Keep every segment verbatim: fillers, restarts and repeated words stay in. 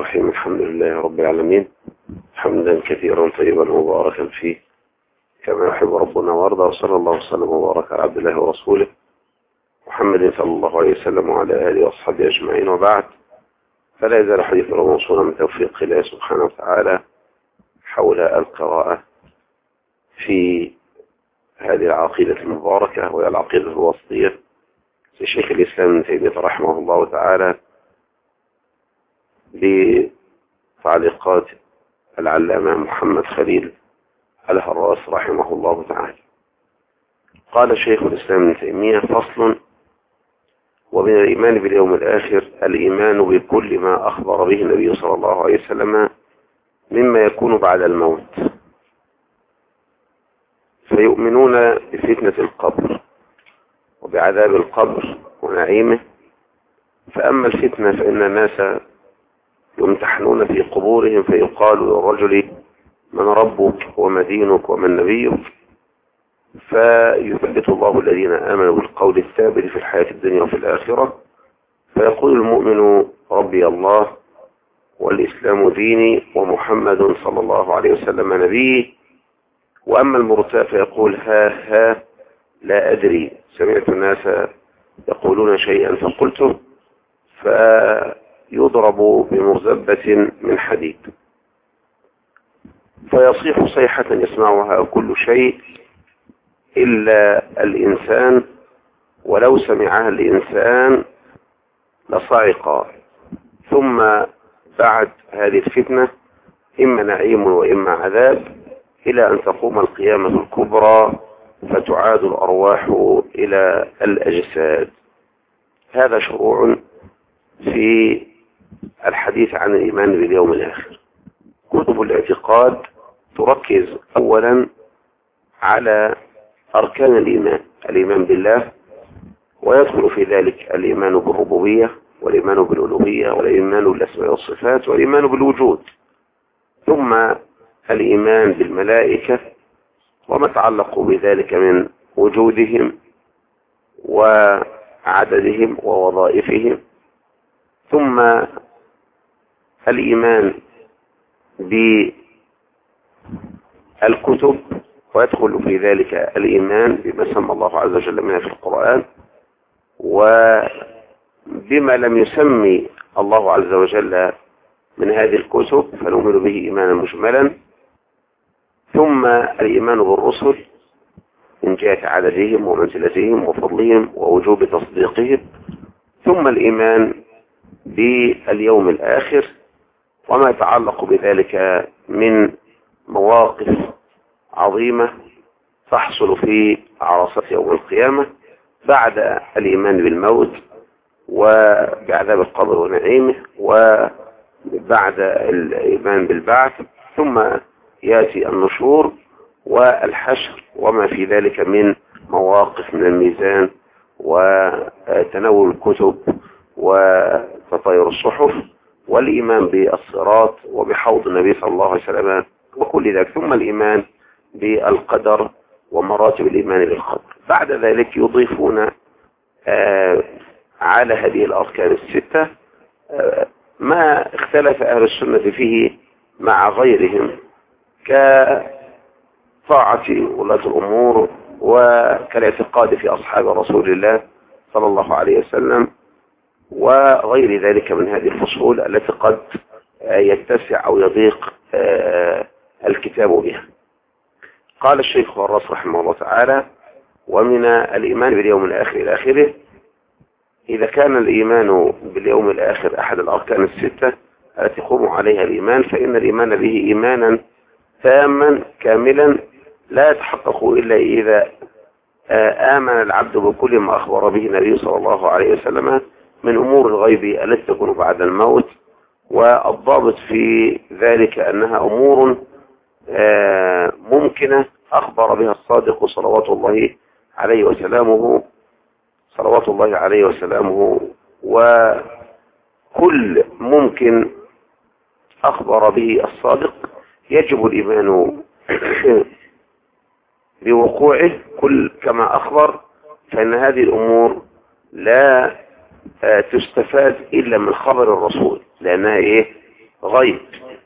الرحيم. الحمد لله رب العالمين، حمدا كثيرا طيبا مباركا فيه كما يحب ربنا وارضى، وصلى الله وسلم وبارك على عبد الله ورسوله محمد صلى الله عليه وسلم وعلى آله وأصحابه أجمعين، وبعد. فلا يزال حديثنا موصولا من توفيق الله سبحانه وتعالى حول القراءة في هذه العقيدة المباركة، وهي العقيدة الوسطية لشيخ الإسلام ابن تيمية رحمه الله تعالى، بتعليقات العلامة محمد خليل الهراس رحمه الله تعالى. قال شيخ الإسلام ابن تيمية: فصل: ومن الإيمان باليوم الآخر الإيمان بكل ما أخبر به النبي صلى الله عليه وسلم مما يكون بعد الموت، فيؤمنون بفتنة القبر وبعذاب القبر ونعيمه. فأما الفتنة فإن الناس يمتحنون في قبورهم، فيقال للرجل: من ربك وما دينك ومن نبيك؟ فيثبت الله الذين آمنوا بالقول الثابت في الحياة الدنيا وفي الآخرة، فيقول المؤمن: ربي الله والإسلام ديني ومحمد صلى الله عليه وسلم نبي. وأما المرتاب فيقول: ها ها لا أدري، سمعت الناس يقولون شيئا فقلته، فيضرب بمرزبة من حديد، فيصيح صيحة يسمعها كل شيء إلا الإنسان، ولو سمعها الإنسان لصعق. ثم بعد هذه الفتنة إما نعيم وإما عذاب، إلى أن تقوم القيامة الكبرى فتعاد الأرواح إلى الأجساد. هذا شروع في الحديث عن الإيمان باليوم الآخر. كتب الاعتقاد تركز أولا على أركان الإيمان، الإيمان بالله، ويدخل في ذلك الإيمان بالربوبية والإيمان بالألوهية والإيمان بالأسماء والصفات والإيمان بالوجود، ثم الإيمان بالملائكة وما تعلق بذلك من وجودهم وعددهم ووظائفهم، ثم الإيمان بالكتب، ويدخل في ذلك الإيمان بما سمى الله عز وجل منها في القرآن وبما لم يسمي الله عز وجل من هذه الكتب فنؤمن به إيمانا مجملا، ثم الإيمان بالرسل من جهة عددهم ومنزلتهم وفضلهم ووجوب تصديقهم، ثم الإيمان باليوم الآخر وما يتعلق بذلك من مواقف عظيمة تحصل في عرصات يوم القيامة، بعد الإيمان بالموت وبعذاب القبر ونعيمه، وبعد الإيمان بالبعث، ثم يأتي النشور والحشر وما في ذلك من مواقف من الميزان وتناول الكتب وتطاير الصحف والإيمان بالصراط وبحوض النبي صلى الله عليه وسلم وكل ذلك، ثم الإيمان بالقدر ومراتب الإيمان بالقدر. بعد ذلك يضيفون آه على هذه الأركان الستة آه ما اختلف أهل السنة فيه مع غيرهم، كطاعة ولاة الأمور وكالاعتقاد في أصحاب رسول الله صلى الله عليه وسلم وغير ذلك من هذه الفصول التي قد يتسع أو يضيق الكتاب بها. قال الشيخ الراس رحمه الله تعالى: ومن الإيمان باليوم الآخر إلى آخره. إذا كان الإيمان باليوم الآخر أحد الأركان الستة التي يقوم عليها الإيمان، فإن الإيمان به إيمانا تاما كاملا لا يتحقق إلا إذا آمن العبد بكل ما أخبر به النبي صلى الله عليه وسلم من أمور الغيب التي تكون بعد الموت، والضابط في ذلك أنها أمور ممكنة أخبر بها الصادق صلوات الله عليه وسلامه صلوات الله عليه وسلامه وكل ممكن أخبر به الصادق يجب الإيمان بوقوعه كل كما أخبر، فإن هذه الأمور لا تستفاد إلا من خبر الرسول، لأنها إيه؟ غيب.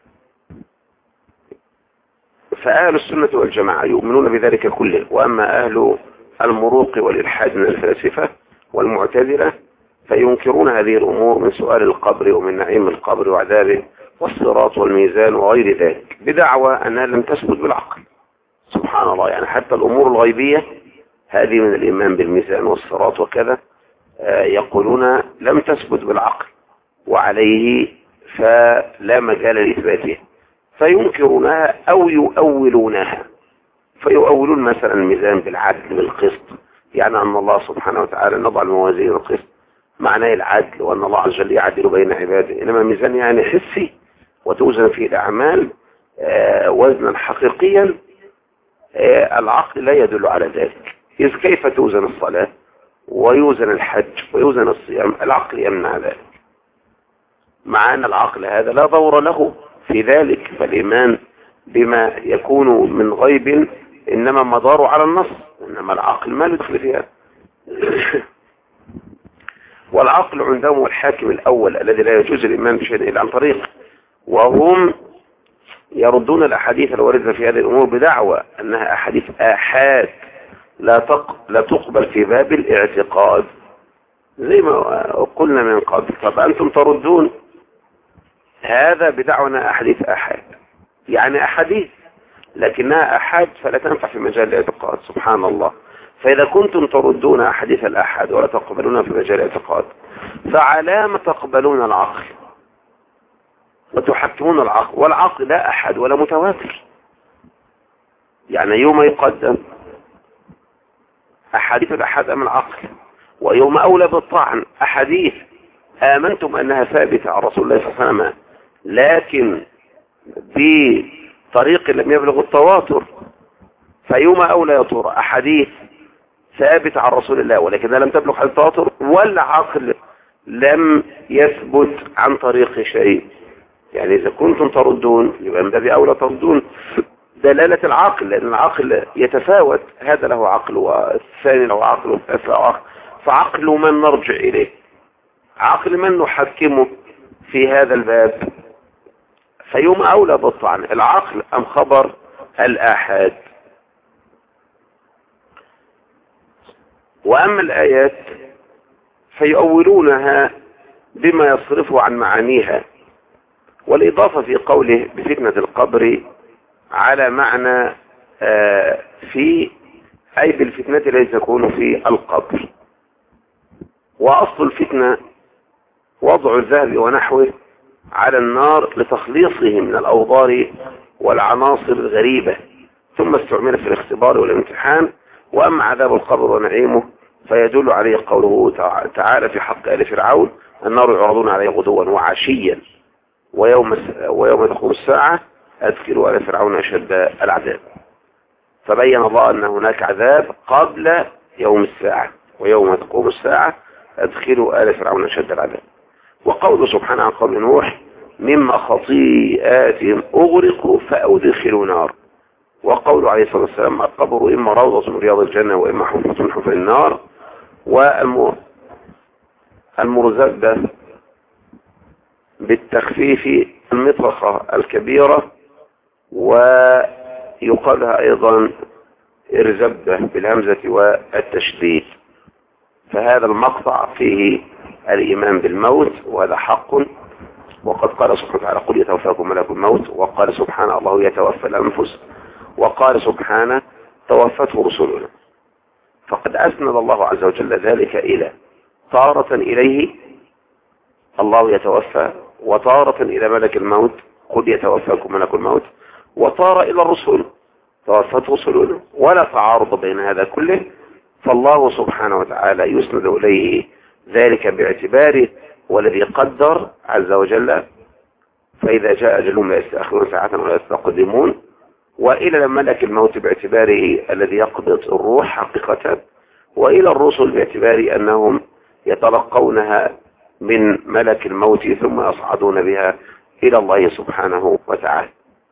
فأهل السنة والجماعة يؤمنون بذلك كله. وأما أهل المروق والإلحاد من الفلاسفة والمعتزلة فينكرون هذه الأمور من سؤال القبر ومن نعيم القبر وعذابه والصراط والميزان وغير ذلك، بدعوى أنها لم تثبت بالعقل. سبحان الله، يعني حتى الأمور الغيبية هذه من الإيمان بالميزان والصراط وكذا يقولون لم تثبت بالعقل وعليه فلا مجال لإثباتها، فينكرونها أو يؤولونها. فيؤولون مثلا الميزان بالعدل بالقسط، يعني أن الله سبحانه وتعالى نضع الموازين القسط معناه العدل، وأن الله عز وجل يعدل بين عباده. إنما الميزان يعني حسي وتوزن فيه الأعمال آه وزنا حقيقيا، آه العقل لا يدل على ذلك. إذ كيف توزن الصلاة ويوزن الحج ويوزن الصيام؟ العقل يمنع ذلك، مع أن العقل هذا لا دور له في ذلك. فالإيمان بما يكون من غيب إنما مداره على النص، إنما العقل ما يدخل فيها. والعقل عندهم الحاكم الأول الذي لا يجوز الإيمان بشيء إلا عن طريقه، وهم يردون الأحاديث الواردة في هذه الأمور بدعوى أنها أحاديث آحاد لا تق... لا تقبل في باب الاعتقاد، زي ما قلنا من قبل. طب أنتم تردون هذا بدعوى أنها أحاديث آحاد، يعني أحاديث لكنها أحاد فلا تنفع في مجال الاعتقاد. سبحان الله. فإذا كنتم تردون أحاديث الأحاد ولا تقبلون في مجال الاعتقاد، فعلام تقبلون العقل وتحكمون العقل؟ والعقل لا أحد ولا متواتر. يعني يوم يقدم أحاديث الأحاد أم العقل، ويوم أولى بالطعن أحاديث آمنتم أنها ثابتة عن رسول الله صلى الله عليه وسلم لكن بطريق لم يبلغ التواتر، فيوم أولى يا ترى أحاديث ثابت عن رسول الله ولكنها لم تبلغ حد التواتر، والعقل لم يثبت عن طريق شيء. يعني إذا كنتم تردون يبقى من باب أولى تردون دلالة العقل، لأن العقل يتفاوت، هذا له عقل والثاني له عقل والثالث له عقل. فعقل من نرجع إليه؟ عقل من نحكمه في هذا الباب؟ فيوم أولى بالطعن العقل أم خبر الآحاد؟ وأما الآيات فيؤولونها بما يصرفه عن معانيها، والإضافة في قوله بفتنة القبر على معنى آه في أي بالفتنة التي تكون في القبر. وأصل الفتنة وضع الذهب ونحوه على النار لتخليصه من الأوضار والعناصر الغريبة، ثم استعمل في الاختبار والامتحان. وأما عذاب القبر ونعيمه فيدل عليه قوله تعالى في حق آل فرعون النار يعرضون عليه غدوا وعشيا ويوم ويوم تقوم الساعة أدخلوا آل فرعون أشد العذاب. فبين الله أن هناك عذاب قبل يوم الساعة، ويوم تقوم الساعة أدخلوا آل فرعون أشد العذاب. وقوله سبحانه عن قوم نوح مما خطيئاتهم أغرقوا فأدخلوا نار. وقوله عليه الصلاة والسلام القبر إما روضة من رياض الجنة وإما حفرة من حفر النار. والمرزبة بالتخفيف المطرقة الكبيرة، ويقالها أيضا إرزبة بالهمزة والتشديد. فهذا المقطع فيه الإيمان بالموت وهذا حق، وقد قال سبحانه وتعالى قل يتوفاكم ملك الموت، وقال سبحانه الله يتوفى الأنفس، وقال سبحانه توفته رسلنا. فقد أسند الله عز وجل ذلك إلى تارة إليه الله يتوفى، وتارة إلى ملك الموت قل يتوفاكم ملك الموت، وتارة إلى الرسل توفت رسلنا، ولا تعارض بين هذا كله. فالله سبحانه وتعالى يسند إليه ذلك باعتباره والذي قدر عز وجل، فإذا جاء أجلهم لا يستأخرون ساعة ولا يستقدمون. وإلى ملك الموت باعتباره الذي يقبض الروح حقيقة، وإلى الرسل باعتبار أنهم يتلقونها من ملك الموت ثم يصعدون بها إلى الله سبحانه وتعالى.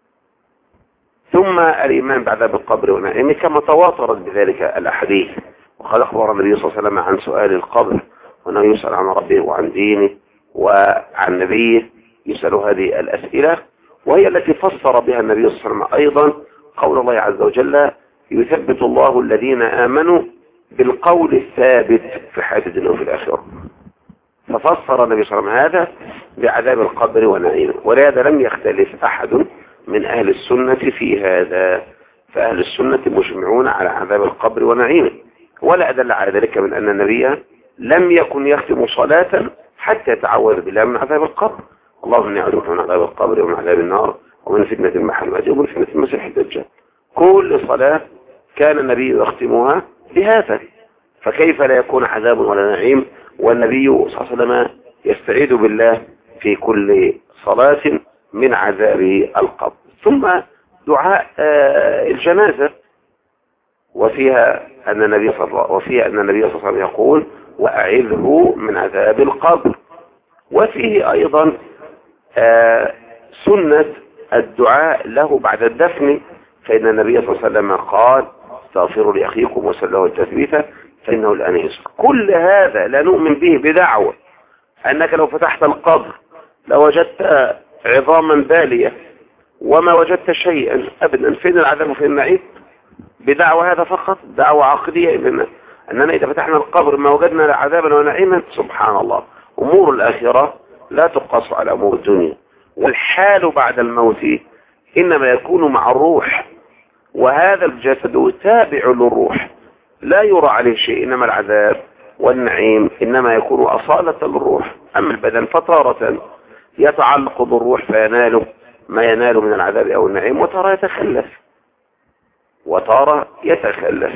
ثم الإيمان بعذاب القبر ونعيمه كما تواترت بذلك الأحاديث. وقد أخبر النبي صلى الله عليه وسلم عن سؤال القبر وأنه يسأل عن ربه وعن دينه وعن نبيه يسأل هذه الأسئلة، وهي التي فسر بها النبي صلى الله عليه وسلم أيضا قول الله عز وجل: يثبت الله الذين آمنوا بالقول الثابت في الحياة الدنيا وفي الآخرة. ففسر النبي صلى الله عليه وسلم هذا بعذاب القبر ونعيمه، ولهذا لم يختلف أحد من أهل السنة في هذا، فأهل السنة مجمعون على عذاب القبر ونعيمه. ولا أدل على ذلك من أن النبي لم يكن يختم صلاة حتى يتعوذ بالله من عذاب القبر. اللهم إني أعوذ بك من عذاب القبر ومن عذاب النار ومن فتنة المحل ومن فتنة المسيح الدجال. كل صلاة كان النبي يختمها بهذا، فكيف لا يكون عذاب ولا نعيم والنبي صلى الله عليه وسلم يستعيذ بالله في كل صلاة من عذاب القبر. ثم دعاء الجنازة، وفيها أن النبي صلى الله وفيها أن النبي صلى الله عليه وسلم يقول: وأعذه من عذاب القبر. وفيه أيضا سنة الدعاء له بعد الدفن، فإن النبي صلى الله عليه وسلم قال: استغفروا لأخيكم وسلوا التثبيت فإنه الآن يسر. كل هذا لا نؤمن به بدعوة أنك لو فتحت القبر لوجدت عظاما بالية وما وجدت شيئا أبدا، فين العذاب وفين النعيم؟ بدعوة هذا فقط، دعوة عقدية إننا أننا إذا فتحنا القبر ما وجدنا لا عذابا ونعيما. سبحان الله، أمور الآخرة لا تقص على أمور الدنيا. والحال بعد الموت إنما يكون مع الروح، وهذا الجسد تابع للروح لا يرى عليه شيء، إنما العذاب والنعيم إنما يكون أصالة للروح. أما البدن فتارة يتعلق بالروح فيناله ما يناله من العذاب أو النعيم، وترى يتخلف وترى يتخلف.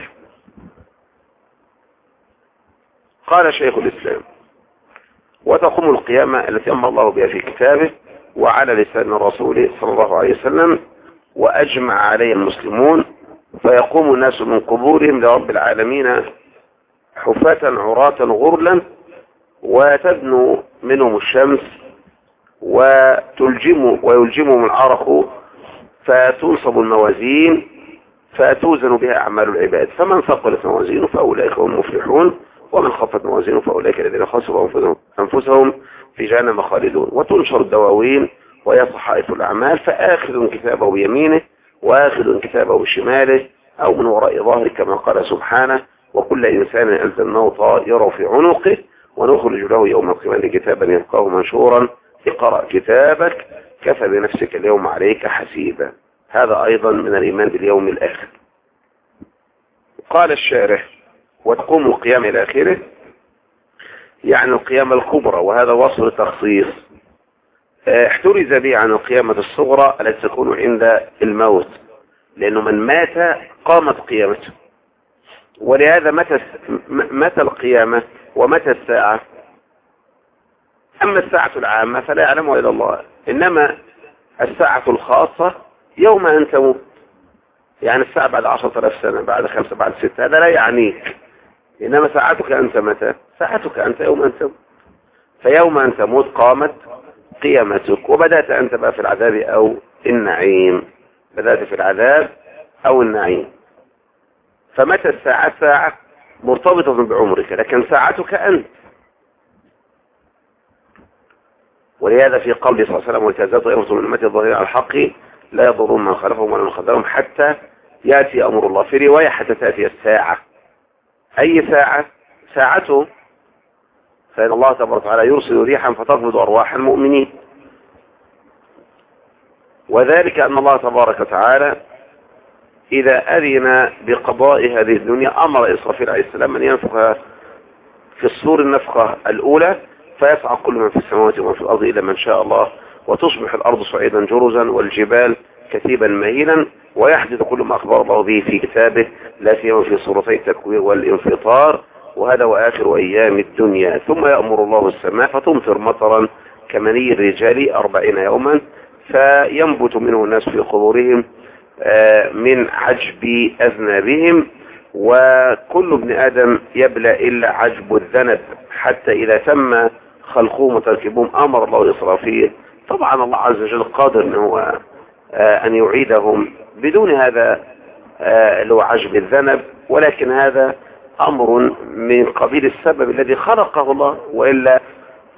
قال شيخ الإسلام: وتقوم القيامة التي أمر الله بها في كتابه وعلى لسان الرسول صلى الله عليه وسلم وأجمع عليه المسلمون، فيقوم الناس من قبورهم لرب العالمين حفاة عراة غرلا، وتدنو منهم الشمس وتلجم ويلجمهم العرق، فتنصب الموازين فتوزن بها أعمال العباد، فمن ثقلت موازينه فأولئك هم المفلحون، ومن خفت موازينه فأولئك الذين خسروا أنفسهم في جهنم خالدون. وتنشر الدواوين وهي صحائف الأعمال، فآخذ كتابه بيمينه وآخذ كتابه بشماله أو من وراء ظهره، كما قال سبحانه: وكل إنسان ألزمناه طائره في عنقه ونخرج له يوم القيامة كتابا يلقاه منشورا اقرأ كتابك كفى بنفسك اليوم عليك حسيبا. هذا أيضا من الإيمان باليوم الآخر. قال الشارح: وتقوم القيامة إلى آخره، يعني القيامة الكبرى، وهذا وصل تخصيص احترز به عن القيامة الصغرى التي تكون عند الموت، لأنه من مات قامت قيامته. ولهذا متى متى القيامة ومتى الساعة؟ أما الساعة العامة فلا يعلمها إلا الله، إنما الساعة الخاصة يوم أن تموت، يعني الساعة بعد عشرة آلاف سنة، بعد خمسة، بعد ستة، هذا لا يعنيك. إنما ساعتك أنت متى؟ ساعتك أنت يوم أن تموت، فيوم أن تموت قامت قيامتك، وبدأت أنت بقى في العذاب أو النعيم، بدأت في العذاب أو النعيم. فمتى الساعة؟ ساعة مرتبطة بعمرك، لكن ساعتك أنت. ولهذا في قول صلى الله عليه وسلم: وتزال طائفة من أمتي الظاهرين على الحق لا يضرون من خلفهم ولا من خذلهم حتى يأتي أمر الله. في رواية: حتى تأتي الساعة. أي ساعة؟ ساعته، فإن الله تبارك وتعالى يرسل ريحا فتقبض أرواح المؤمنين، وذلك أن الله تبارك وتعالى إذا أذن بقضاء هذه الدنيا أمر إسرافيل عليه السلام أن ينفخ في الصور النفخة الأولى، فيصعق كل من في السماوات ومن في الأرض إلى من شاء الله، وتصبح الأرض صعيدا جرزا والجبال كثيبا مهينا، ويحدث كل ما أخبر الله به في كتابه، لا سيما في سورتي التكوير والانفطار، وهذا وآخر أيام الدنيا. ثم يأمر الله السماء فتمطر مطرا كمني الرجال أربعين يوما، فينبت منه الناس في قبورهم من عجب أذنابهم، وكل ابن آدم يبلى إلا عجب الذنب، حتى إذا تم خلقهم وتركبهم أمر الله إسرافيل. طبعا الله عز وجل قادر أنه أن يعيدهم بدون هذا اللي هو عجب الذنب، ولكن هذا أمر من قبيل السبب الذي خلقه الله، وإلا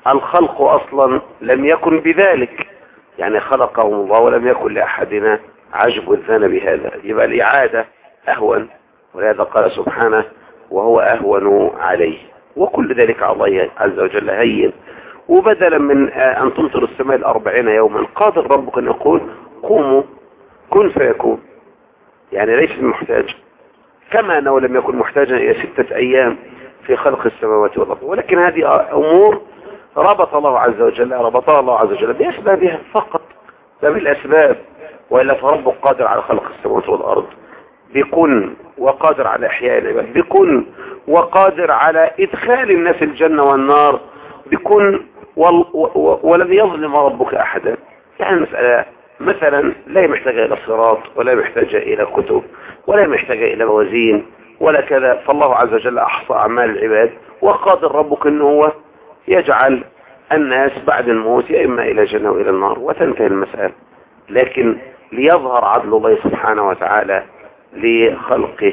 الخلق أصلا لم يكن بذلك، يعني خلقهم الله ولم يكن لأحدنا عجب الذنب بهذا، يبقى الإعادة أهون، ولهذا قال سبحانه وهو أهون عليه، وكل ذلك على الله عز وجل هين. وبدلا من أن تمطر السماء الأربعين يوما قادر ربك أن يقول قوموا كن فيكون، يعني ليس محتاج، كما أنه لم يكن محتاجا إلى ستة أيام في خلق السماوات والأرض. ولكن هذه أمور ربط الله عز وجل ربطها الله عز وجل بأسبابها فقط، لا بالأسباب، وإلا فربك قادر على خلق السماوات والأرض بكن، وقادر على إحياء العباد بكن، وقادر على إدخال الناس الجنة والنار بكن، ولم يظلم ربك أحدا. يعني المسألة مثلا لا محتاجة إلى صراط، ولا محتاجة إلى كتب، ولا محتاجة إلى موازين ولا كذا، فالله عز وجل أحصى أعمال العباد، وقادر ربك أنه هو يجعل الناس بعد الموت إما إلى الجنة وإلى النار وتنتهي المسألة. لكن ليظهر عدل الله سبحانه وتعالى لخلقه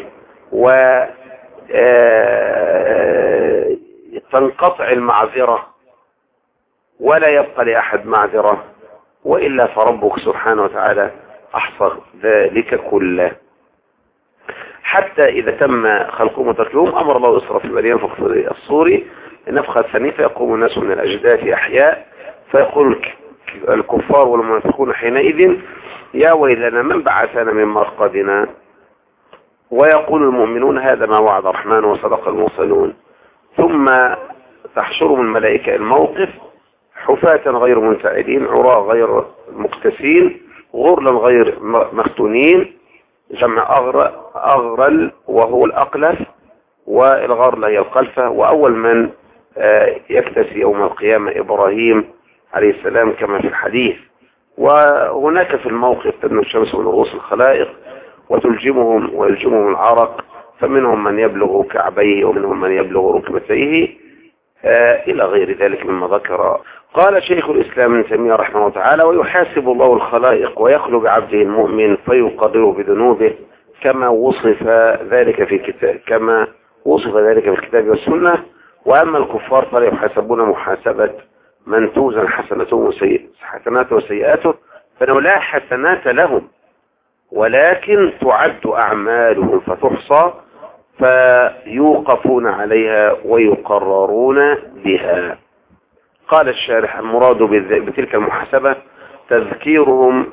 وتنقطع المعذرة ولا يبقى لأحد معذرة، وإلا فربك سبحانه وتعالى أحصى ذلك كله. حتى إذا تم خلقهم وتركهم أمر الله إسرافيل أن ينفخ في الصور نفخة ثانية فيقوم الناس من الأجداث أحياء، فيقول الكفار والمنافقون حينئذ يا ويلنا من بعثنا من مرقدنا، ويقول المؤمنون هذا ما وعد الرحمن وصدق المرسلون. ثم تحشرهم الملائكة الموقف حفاة غير منتعدين، عراة غير مكتسين، غرلا غير مختونين، جمع أغرل وهو الأقلف، والغرل هي القلفة. وأول من يكتسي يوم القيامة إبراهيم عليه السلام كما في الحديث. وهناك في الموقف تدنو الشمس من رؤوس الخلائق وتلجمهم ويلجمهم العرق، فمنهم من يبلغ كعبيه ومنهم من يبلغ ركبتيه آه إلى غير ذلك مما ذكر. قال شيخ الإسلام ابن تيمية رحمه الله تعالى ويحاسب الله الخلائق ويخلو بعبده المؤمن فيقرره بذنوبه كما وصف ذلك في كتاب كما وصف ذلك في الكتاب والسنة. وأما الكفار فلا يحاسبون محاسبة من توزن حسناته حسناته وسيئاته، فإنه لا حسنات لهم ولكن تعد أعمالهم فتحصى فيوقفون عليها ويقررون بها. قال الشارح المراد بتلك المحاسبة تذكيرهم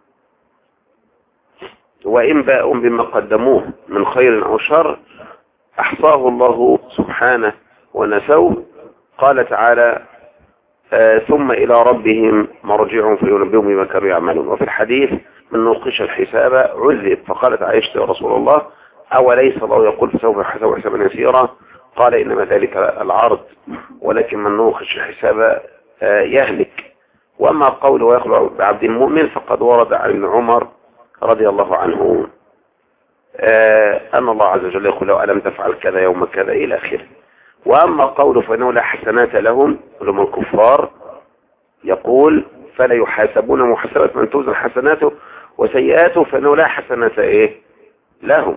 وإنباء بما قدموه من خير أو شر أحصاه الله سبحانه ونسوه. قال تعالى آه ثم إلى ربهم مرجعهم فينبئهم بما كانوا يعملون. وفي الحديث من نوقش الحساب عذب، فقالت عائشة يا رسول الله أوليس الله يقول فسوف يحاسب حسابا يسيرا؟ قال إنما ذلك العرض، ولكن من نوقش الحساب آه يهلك. وأما قوله ويخلع بعبد المؤمن فقد ورد عن ابن عمر رضي الله عنه آه أن الله عز وجل يقول لو ألم تفعل كذا يوم كذا إلى آخره. وأما قوله فإنه لا حسنات لهم لهم الكفار يقول فلا يحاسبون محاسبة من توزن حسناته وسيئاته فإنه لا حسنات إيه لهم.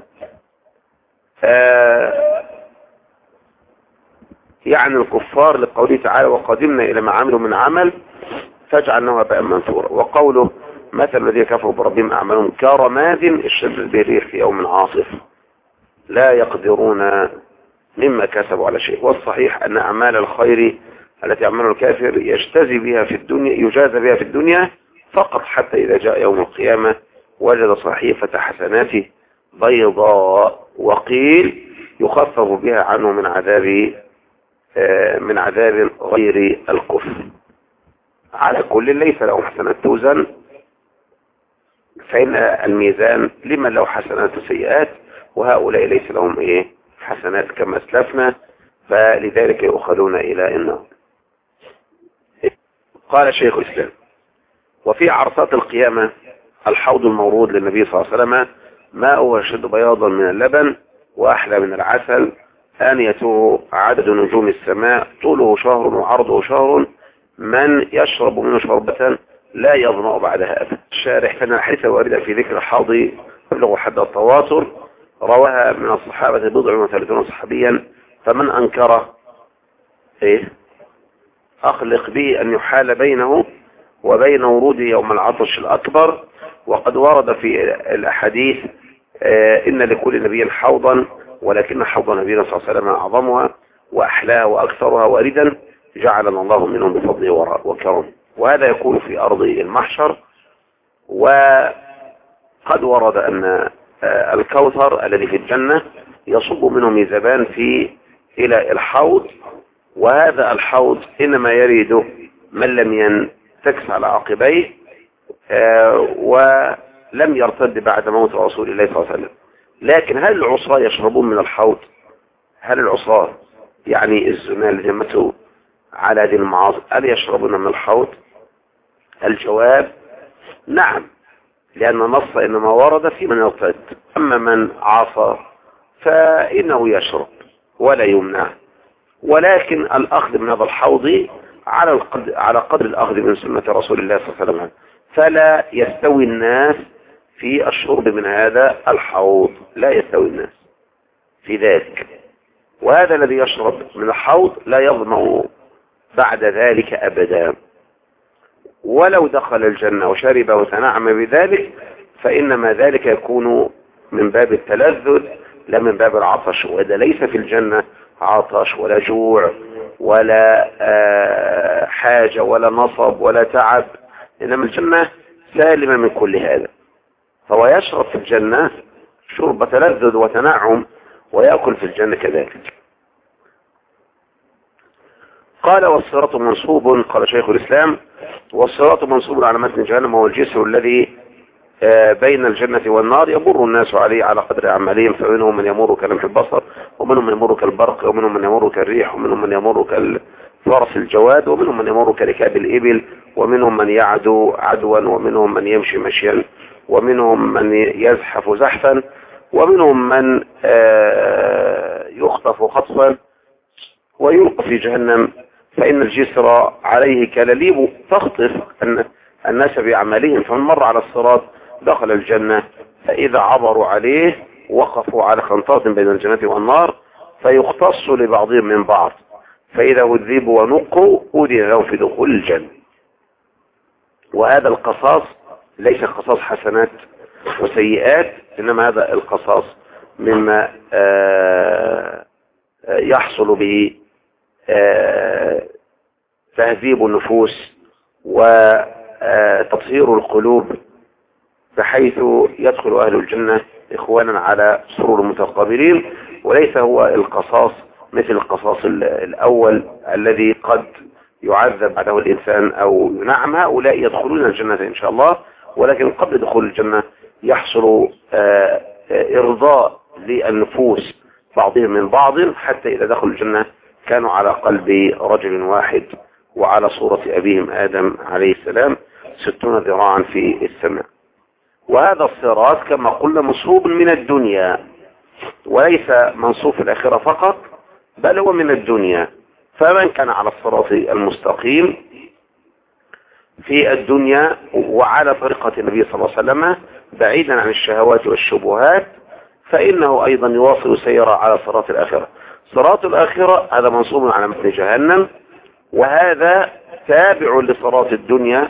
آه يعني الكفار لقوله تعالى وقدمنا إلى ما عملوا من عمل فاجعلناه هباء منثورا. وقوله مثل الذين كفروا بربهم أعمالهم كرماد اشتدت به الريح في يوم عاصف لا يقدرون مما كسبوا على شيء. والصحيح أن أعمال الخير التي يعملها الكافر يجتزي بها في الدنيا يجازى بها في الدنيا فقط حتى إذا جاء يوم القيامة وجد صحيفة حسناته بيضاء وقيل يخفف بها عنه من عذاب من عذاب غير الكفر. على كل ليس له حسنات توزن، فإن الميزان لمن له حسنات وسيئات، وهؤلاء ليس لهم إيه حسنات كما اسلفنا، فلذلك يؤخذون إلى النار. قال شيخ الإسلام وفي عرصات القيامة الحوض المورود للنبي صلى الله عليه وسلم ماءه أشد بياضا من اللبن وأحلى من العسل، آنيته عدد نجوم السماء، طوله شهر وعرضه شهر، من يشرب منه شربة لا يظمأ بعدها أبدا. الشارح كان الحديث الواردة في ذكر الحوض يبلغ حد التواتر، رواها من الصحابة بضع وثلاثون صحابيا، فمن أنكر إيه أخلق به أن يحال بينه وبين ورود يوم العطش الأكبر. وقد ورد في الأحاديث إن لكل نبي حوضا، ولكن حوض نبينا صلى الله عليه وسلم أعظمها وأحلاها وأكثرها واردا، جعلنا الله منهم بفضله وكرمه. وهذا يكون في أرض المحشر. وقد ورد أن الكوثر الذي في الجنة يصب منه ميزبان في إلى الحوض، وهذا الحوض إنما يريده من لم ينتكس على عقبيه ولم يرتد بعد موت رسول الله صلى الله عليه وسلم. لكن هل العصاة يشربون من الحوض؟ هل العصاة يعني الزنا الذين ماتوا على هذه المعاصي هل يشربون من الحوض؟ الجواب نعم، لأن النص إنما ورد في من يرتد. أما من عصى فإنه يشرب ولا يمنع، ولكن الأخذ من هذا الحوض على القدر على قدر الأخذ من سنة رسول الله صلى الله عليه وسلم، فلا يستوي الناس في الشرب من هذا الحوض، لا يستوي الناس في ذلك. وهذا الذي يشرب من الحوض لا يظمأ بعد ذلك أبدا، ولو دخل الجنة وشرب وتنعم بذلك فإنما ذلك يكون من باب التلذذ لا من باب العطش. وإذا ليس في الجنة عطش ولا جوع ولا حاجة ولا نصب ولا تعب، إنما الجنة سالمة من كل هذا. فهو يشرب في الجنة شرب تلذذ وتنعم، ويأكل في الجنة كذلك. قال والصراط منصوب، قال شيخ الإسلام والصراط منصوب على متن جهنم، هو الجسر الذي بين الجنة والنار يمر الناس عليه على قدر أعمالهم، فمنهم من يمر كلمح البصر، ومنهم من يمر كالبرق، ومنهم من يمر كالريح، ومنهم من يمر كالفرس الجواد، ومنهم من يمر كركاب الإبل، ومنهم من يعدو عدوا، ومنهم من يمشي مشيا، ومنهم من يزحف زحفا، ومنهم من يخطف خطفا ويلقى في جهنم. فإن الجسر عليه كلاليب تخطف الناس بأعمالهم، فمن مر على الصراط دخل الجنة، فإذا عبروا عليه وقفوا على خنطات بين الجنة والنار فيختص لبعضهم من بعض، فإذا هذبوا ونقوا أذن لهم في دخول الجنة. وهذا القصاص ليس قصاص حسنات وسيئات، إنما هذا القصاص مما يحصل به تهذيب النفوس وتطهير القلوب، بحيث يدخل أهل الجنة إخوانا على سرور متقابلين، وليس هو القصاص مثل القصاص الأول الذي قد يعذب بعده الإنسان أو ينعم. هؤلاء يدخلون الجنة إن شاء الله، ولكن قبل دخول الجنة يحصل إرضاء للنفوس بعضهم من بعض، حتى إذا دخلوا الجنة كانوا على قلب رجل واحد وعلى صورة أبيهم آدم عليه السلام ستون ذراعا في السماء. وهذا الصراط كما قلنا مصوب من الدنيا، وليس منصوب في الآخرة فقط، بل هو من الدنيا. فمن كان على الصراط المستقيم في الدنيا وعلى طريقة النبي صلى الله عليه وسلم بعيدا عن الشهوات والشبهات، فإنه أيضا يواصل سيرا على صراط الآخرة. صراط الآخرة هذا منصوب على متن جهنم، وهذا تابع لصراط الدنيا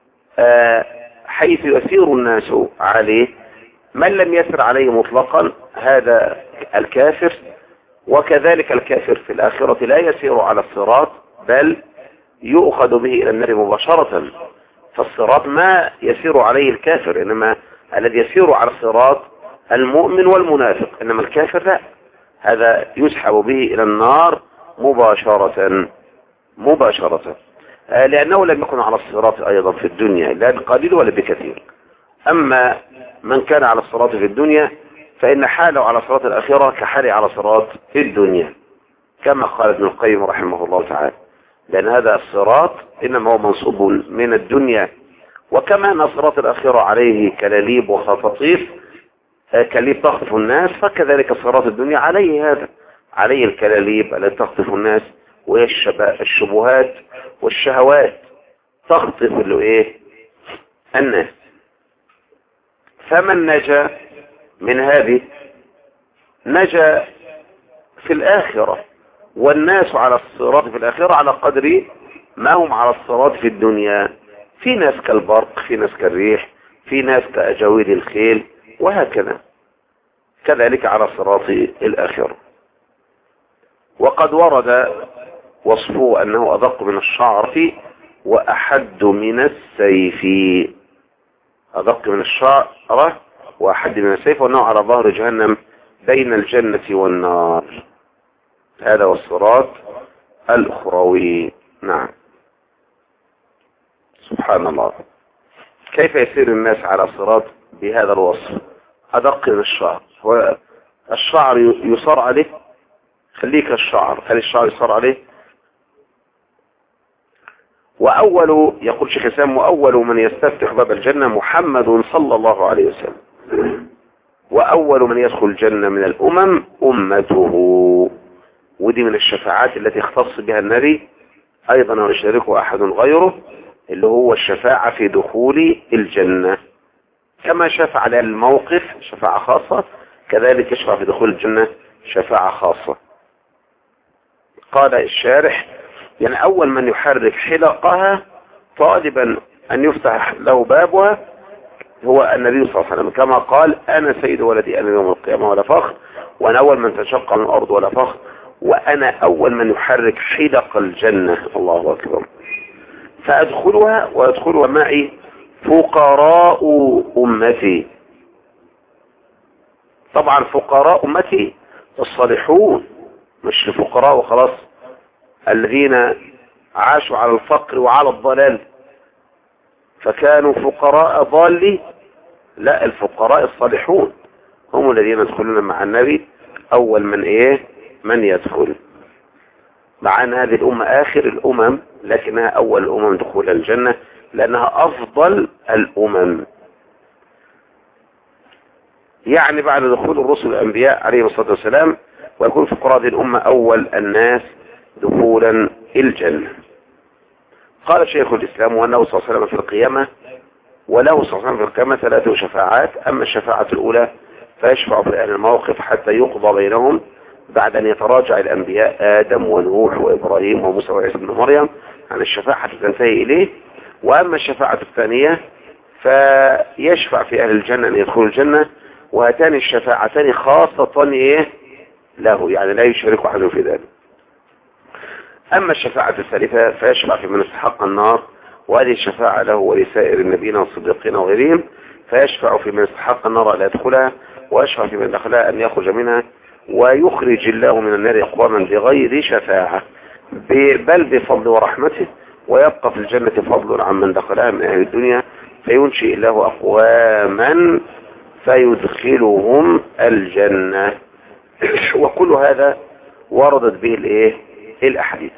حيث يسير الناس عليه. من لم يسر عليه مطلقا هذا الكافر، وكذلك الكافر في الآخرة لا يسير على الصراط بل يؤخذ به إلى النار مباشرة. فالصراط ما يسير عليه الكافر، إنما الذي يسير على الصراط المؤمن والمنافق، إنما الكافر لا، هذا يسحب به إلى النار مباشرة مباشرة لأنه لم يكن على الصراط أيضا في الدنيا لا بقليل ولا بكثير. أما من كان على الصراط في الدنيا فإن حاله على صراط الآخرة كحاله على صراط في الدنيا، كما قال ابن القيم رحمه الله تعالى، لأن هذا الصراط إنما هو منصوب من الدنيا. وكما أن صراط الآخرة عليه كلاليب وخطاطيف كلاليب تخطف الناس، فكذلك صراط الدنيا عليه هذا، عليه الكلاليب التي تخطف الناس، وهي الشبهات والشهوات تخطف له ايه الناس. فمن نجا من هذه نجا في الآخرة، والناس على الصراط في الآخرة على قدر ما هم على الصراط في الدنيا، في ناس كالبرق، في ناس كالريح، في ناس كأجاويد الخيل، وهكذا كذلك على صراط الآخرة. وقد ورد وصفه أنه أدق من الشعر وأحد من السيف، أدق من الشعر وأحد من السيف، وأنه على ظهر جهنم بين الجنة والنار. هذا هو الصراط الأخروي. نعم. سبحان الله، كيف يسير الناس على الصراط بهذا الوصف؟ أدق من الشعر. هو الشعر يصار عليه؟ خليك الشعر، خلي الشعر يصار عليه. وأول، يقول شيخ الإسلام، وأول من يستفتح باب الجنة محمد صلى الله عليه وسلم، وأول من يدخل الجنة من الأمم أمته. ودي من الشفاعات التي اختص بها النبي أيضا ويشاركه أحد غيره، اللي هو الشفاعة في دخول الجنة. كما شفع على الموقف شفاعة خاصة، كذلك يشفع في دخول الجنة شفاعة خاصة. قال الشارح يعني أول من يحرك حلقها طالبا أن يفتح له بابها هو النبي صلى الله عليه وسلم، كما قال أنا سيد ولدي أنا يوم القيامة ولا فخر، وأنا أول من تشق من الأرض ولا فخر، وأنا أول من يحرك حلق الجنة. الله أكبر. فأدخلها ويدخلها معي فقراء أمتي. طبعا فقراء أمتي الصالحون، مش الفقراء وخلاص الذين عاشوا على الفقر وعلى الضلال فكانوا فقراء ضالين، لا، الفقراء الصالحون هم الذين يدخلون مع النبي أول من إيه من يدخل. مع أن هذه الأمة آخر الأمم لكنها أول الأمم دخول الجنة لأنها أفضل الأمم. يعني بعد دخول الرسل الأنبياء عليهم الصلاة والسلام، ويكون فقراء هذه الأمة أول الناس دخولا الجنة. قال شيخ الإسلام وأنه صلى الله عليه وسلم في القيامة، وله صلى الله عليه وسلم في القيامة ثلاث شفاعات. أما الشفاعة الأولى فيشفع في أهل الموقف حتى يقضى بينهم بعد أن يتراجع الأنبياء آدم ونوح وإبراهيم وموسى وعيسى بن مريم عن الشفاعة تنتهي إليه. وأما الشفاعة الثانية فيشفع في أهل الجنة أن يدخلوا الجنة، وهاتان الشفاعتان خاصة إيه له، يعني لا يشارك أحد في ذلك. أما الشفاعة الثالثة فيشفع في من استحق النار، وهذه الشفاعة له ولسائر النبيين والصديقين وغيرهم، فيشفع في من استحق النار أن يدخلها، ويشفع في من دخلها أن يخرج منها، ويخرج الله من النار أقواما بغير شفاعة بل بفضل ورحمته، ويبقى في الجنة فضل عن من دخلها من أهل الدنيا، فينشئ الله أقواما فيدخلهم الجنة. وكل هذا وردت به الايه الاحاديث.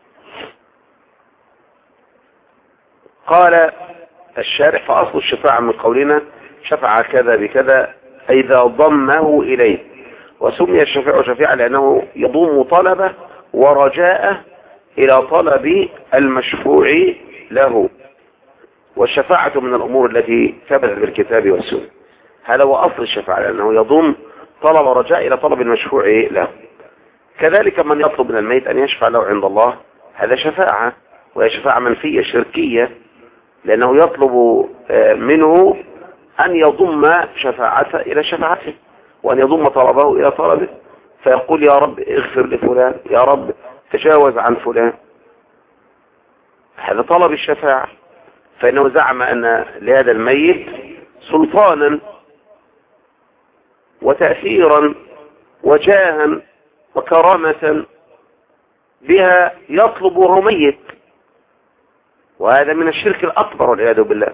قال الشارح فاصل الشفاعة من قولنا شفع كذا بكذا اذا ضمه اليه، وسمي الشفيع شفيعا لانه يضم طلبه ورجاءه الى طلب المشفوع له. والشفاعة من الامور التي ثبتت بالكتاب والسنة. هذا هو اصل الشفاعة لانه يضم طلب رجاء الى طلب المشفوع له. كذلك من يطلب من الميت ان يشفع له عند الله، هذا شفاعة، وهي شفاعة منفية شركية، لانه يطلب منه ان يضم شفاعته الى شفاعته، وان يضم طلبه الى طلبه، فيقول يا رب اغفر لفلان، يا رب تجاوز عن فلان. هذا طلب الشفاعة، فانه زعم ان لهذا الميت سلطانا وتأثيرا وجاها وكرامة بها يطلب وهو ميت، وهذا من الشرك الأكبر والعياذ بالله،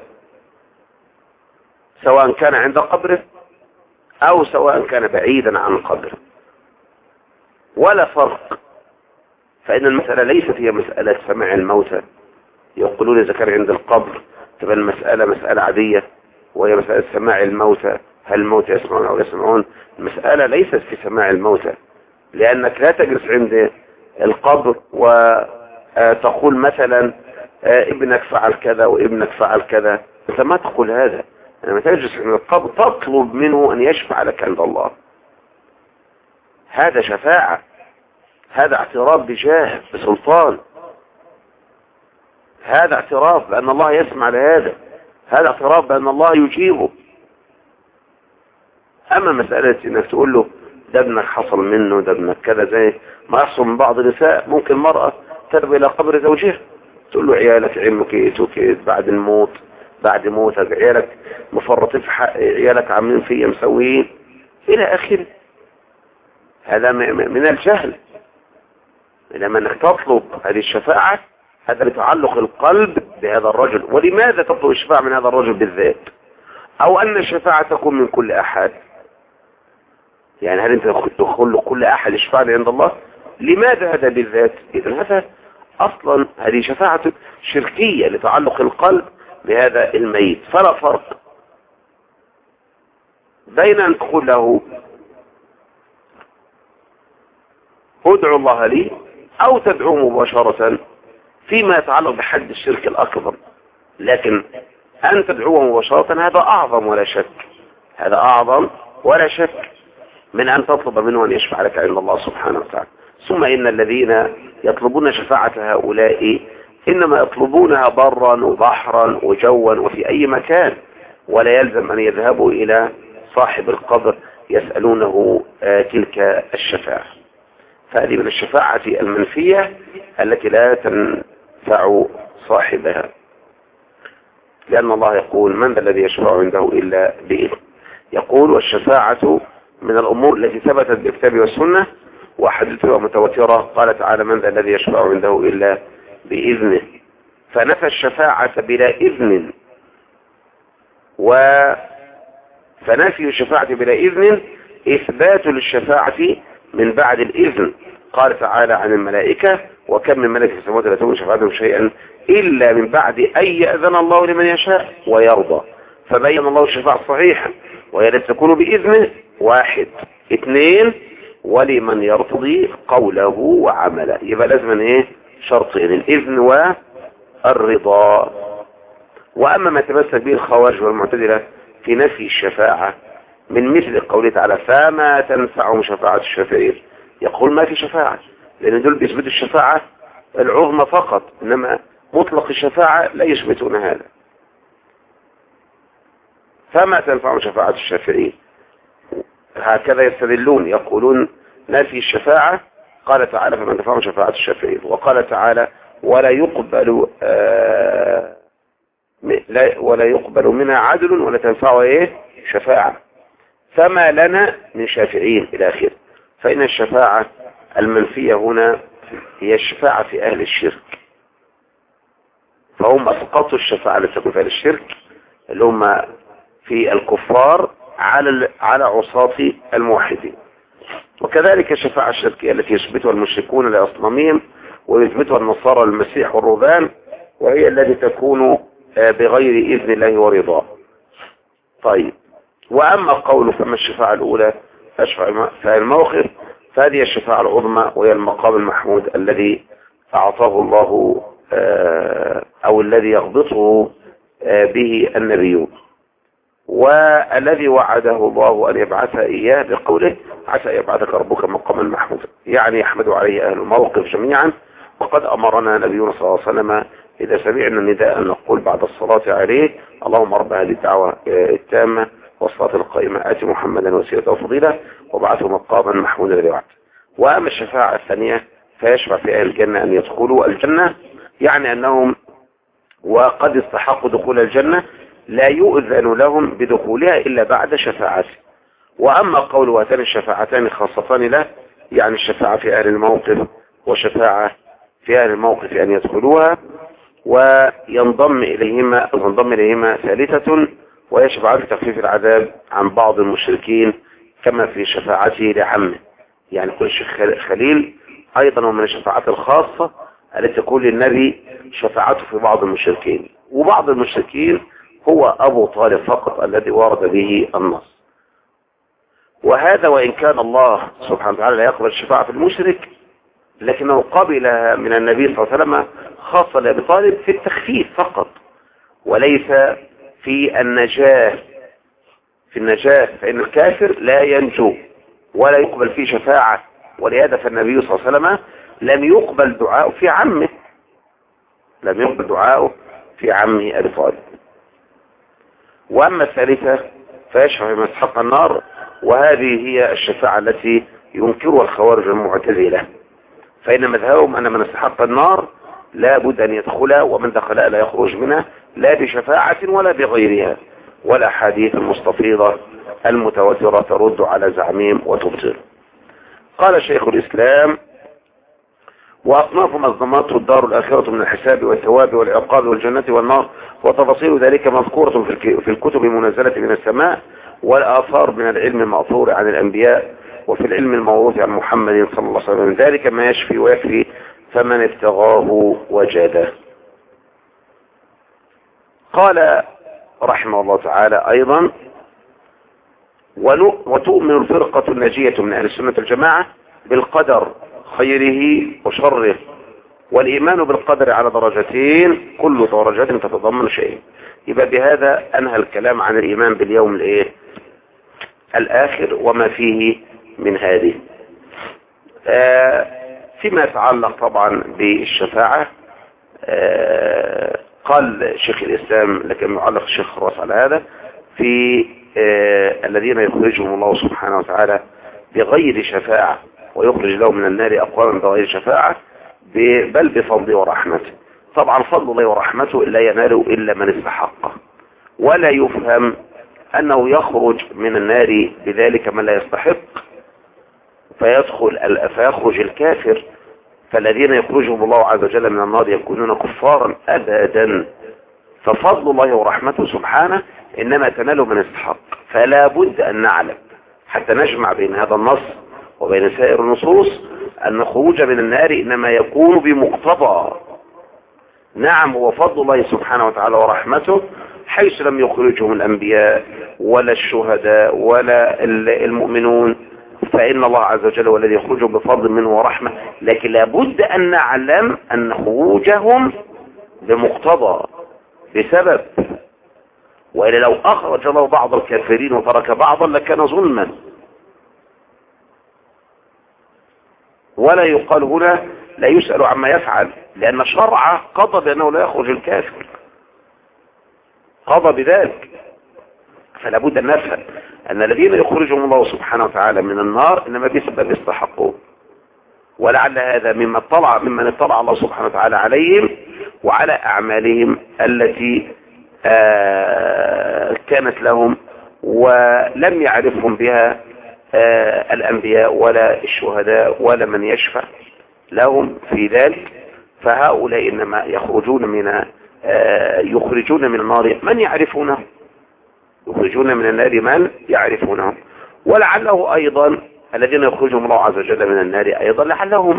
سواء كان عند قبره أو سواء كان بعيدا عن قبره، ولا فرق. فإن المسألة ليست هي مسألة سماع الموتى، يقولون إذا كان عند القبر تبقى المسألة مسألة عادية، وهي مسألة سماع الموتى، هل الموتى يسمعون أو يسمعون؟ المسألة ليست في سماع الموتى، لأنك لا تجلس عند القبر وتقول مثلا ابنك فعل كذا وابنك فعل كذا، أنت ما تقول هذا. لما تجلس عند القبر تطلب منه أن يشفع لك عند الله، هذا شفاعة، هذا اعتراف بجاه بسلطان. هذا اعتراف بأن الله يسمع لهذا، هذا اعتراف بأن الله يجيبه. أما مسألة إنك تقول له ده ابنك حصل منه، ده ابنك كذا، زي ما يحصل من بعض النساء، ممكن مرأة تذهب إلى قبر زوجها تقول له عيالك عملوا كيت وكيت بعد الموت، بعد موتك عيالك مفرطين في حق عيالك، عاملين فيا مسويين إلى آخره. هذا من الجهل. لما انك تطلب هذه الشفاعة، هذا بتعلق القلب بهذا الرجل. ولماذا تطلب الشفاعة من هذا الرجل بالذات؟ او ان الشفاعة تكون من كل احد؟ يعني هل انت تدخل كل احد يشفع لي عند الله؟ لماذا هذا بالذات؟ اذا هذا اصلا هذه شفاعة شركية لتعلق القلب بهذا الميت. فلا فرق بين ان تقول له ادعو الله لي، او تدعوه مباشرة فيما يتعلق بحد الشرك الاكبر. لكن ان تدعوه مباشرة هذا اعظم ولا شك، هذا اعظم ولا شك من ان تطلب منه ان يشفع لك عند الله سبحانه وتعالى. ثم ان الذين يطلبون شفاعة هؤلاء انما يطلبونها برا وبحرا وجوا وفي اي مكان، ولا يلزم ان يذهبوا الى صاحب القبر يسألونه آه تلك الشفاعة. فهذه من الشفاعة المنفية التي لا تنفع صاحبها، لأن الله يقول من ذا الذي يشفع عنده إلا بإذنه. يقول والشفاعة من الأمور التي ثبتت بالكتاب والسنة وحديثها متواترة. قال تعالى من ذا الذي يشفع عنده إلا بإذنه، فنفى الشفاعة بلا إذن، وفنفي الشفاعة بلا إذن إثبات للشفاعة من بعد الإذن. قال تعالى عن الملائكة وكم من ملك في السماوات لا تغني شفاعتهم شيئا إلا من بعد أن يأذن الله لمن يشاء ويرضى. فبين الله الشفاعة الصحيحة وهي التي تكون بإذنه. واحد. اثنين ولمن يرتضي قوله وعمله. يبقى لازم ايه؟ شرطين، الإذن والرضا. وأما ما تمسك به الخوارج والمعتزلة في نفي الشفاعة من مثل قوله تعالى فما تنفعهم شفاعة الشافعين، يقول ما في شفاعة، لأن دول بيثبتوا الشفاعة العظمى فقط، إنما مطلق الشفاعة لا يثبتون هذا. فما تنفعهم شفاعة الشافعين، هكذا يستدلون، يقولون نفي الشفاعة. قال تعالى فما تنفعهم شفاعة الشافعين، وقال تعالى ولا يقبل آه لا ولا يقبل منها عدل ولا تنفعه ايه شفاعة، فما لنا من شافعين إلى آخره. فإن الشفاعة المنفية هنا هي الشفاعة في أهل الشرك، فهم أسقطوا الشفاعة التي تكون في أهل الشرك اللي هم في الكفار على على عصاة الموحدين. وكذلك الشفاعة الشركية التي يثبتها المشركون لأصنامهم ويثبتها النصارى للمسيح والرهبان، وهي التي تكون بغير إذن الله ورضاه. طيب، وأما قوله فما الشفاعة الأولى أشفع في الموقف، فهذه الشفاعة العظمى وهي المقام المحمود الذي أعطاه الله أو الذي يغبطه به النبيون، والذي وعده الله أن يبعث إياه بقوله عسى يبعثك ربك مقاما محمودا، يعني يحمد عليه أهل الموقف جميعا. وقد أمرنا نبينا صلى الله عليه وسلم إذا سمعنا النداء أن نقول بعد الصلاة عليه اللهم رب هذه الدعوة التامة والصلاة القائمة آت محمدا وسيلة وفضيلة وبعثه مقاما محمودا الذي وعده. وأما الشفاعة الثانية فيشفع في أهل الجنة أن يدخلوا الجنة، يعني أنهم وقد استحقوا دخول الجنة لا يؤذن لهم بدخولها إلا بعد شفاعته. وأما قول هاتان الشفاعتان خاصتان له، يعني الشفاعة في أهل الموقف وشفاعة في أهل الموقف أن يدخلوها، وينضم إليهما تنضم إليهما ثالثة وهي شفاعة تخفيف العذاب عن بعض المشركين كما في شفاعته لعمه، يعني كل شيخ خليل أيضا ومن الشفاعات الخاصة التي تكون للنبي شفاعته في بعض المشركين، وبعض المشركين هو أبو طالب فقط الذي ورد به النص. وهذا وإن كان الله سبحانه وتعالى لا يقبل الشفاعة في المشرك، لكنه قبلها من النبي صلى الله عليه وسلم خاصة لأبي طالب في التخفيف فقط، وليس في النجاة. في النجاة فإن الكافر لا ينجو ولا يقبل فيه شفاعة، ولهذا فالنبي صلى الله عليه وسلم لم يقبل دعاء في عمه، لم يقبل دعاؤه في عمه أبي طالب. وأما الثالثة فيشفع من يستحق النار، وهذه هي الشفاعة التي ينكرها الخوارج المعتزلة، فإن مذهبهم أن من استحق النار لا بد أن يدخلها، ومن دخلها لا يخرج منها لا بشفاعة ولا بغيرها، والأحاديث المستفيضة المتواترة ترد على زعمهم وتبطل. قال شيخ الإسلام: وأصناف مظلمات الدار الآخرة من الحساب والثواب والعقاب والجنة والنار، وتفاصيل ذلك مذكورة في الكتب المنزلة من السماء، والآثار من العلم المأثور عن الأنبياء، وفي العلم الموروث عن محمد صلى الله عليه وسلم، ذلك ما يشفي ويكفي فمن ابتغاه وجده. قال رحمه الله تعالى أيضا: وتؤمن الفرقة الناجية من أهل السنة الجماعة بالقدر خيره وشره، والإيمان بالقدر على درجتين، كل درجات تتضمن شيء. يبقى بهذا أنهى الكلام عن الإيمان باليوم الإيه الآخر وما فيه من هذه. آه فيما يتعلق طبعا بالشفاعة، آه قال شيخ الإسلام، لكن يعلق الشيخ الراس على هذا، في آه الذين يخرجهم الله سبحانه وتعالى بغير شفاعة ويخرج لهم من النار أقواما بغير شفاعة، بل بفضله ورحمته. طبعا فضل الله ورحمته لا يناله إلا من استحقه، ولا يفهم أنه يخرج من النار بذلك من لا يستحق فيدخل فيخرج الكافر، فالذين يخرجهم الله عز وجل من النار يكونون كفارا أبدا. ففضل الله ورحمته سبحانه إنما تناله من استحق، فلا بد أن نعلم حتى نجمع بين هذا النص وبين سائر النصوص أن الخروج من النار إنما يكون بمقتضى. نعم، هو فضل الله سبحانه وتعالى ورحمته، حيث لم يخرجهم الأنبياء ولا الشهداء ولا المؤمنون، فإن الله عز وجل هو الذي يخرجهم بفضل منه ورحمة. لكن لابد أن نعلم أن خروجهم بمقتضى بسبب، وإلا لو أخرج الله بعض الكافرين وترك بعضا لكان ظلما. ولا يقال هنا لا يسأل عما يفعل، لأن شرعه قضى بأنه لا يخرج الكافر، قضى بذلك. فلا بد أن نفهم أن الذين يخرجهم الله سبحانه وتعالى من النار إنما بسبب استحقوه، ولعل هذا مما اطلع ممن اطلع الله سبحانه وتعالى عليهم وعلى أعمالهم التي آه كانت لهم ولم يعرفهم بها آه الأنبياء ولا الشهداء ولا من يشفع لهم في ذلك. فهؤلاء إنما يخرجون من آه يخرجون من النار من يعرفونه، يخرجون من النار من يعرفونه. ولعله أيضا الذين يخرجهم الله عز وجل من النار أيضا لعلهم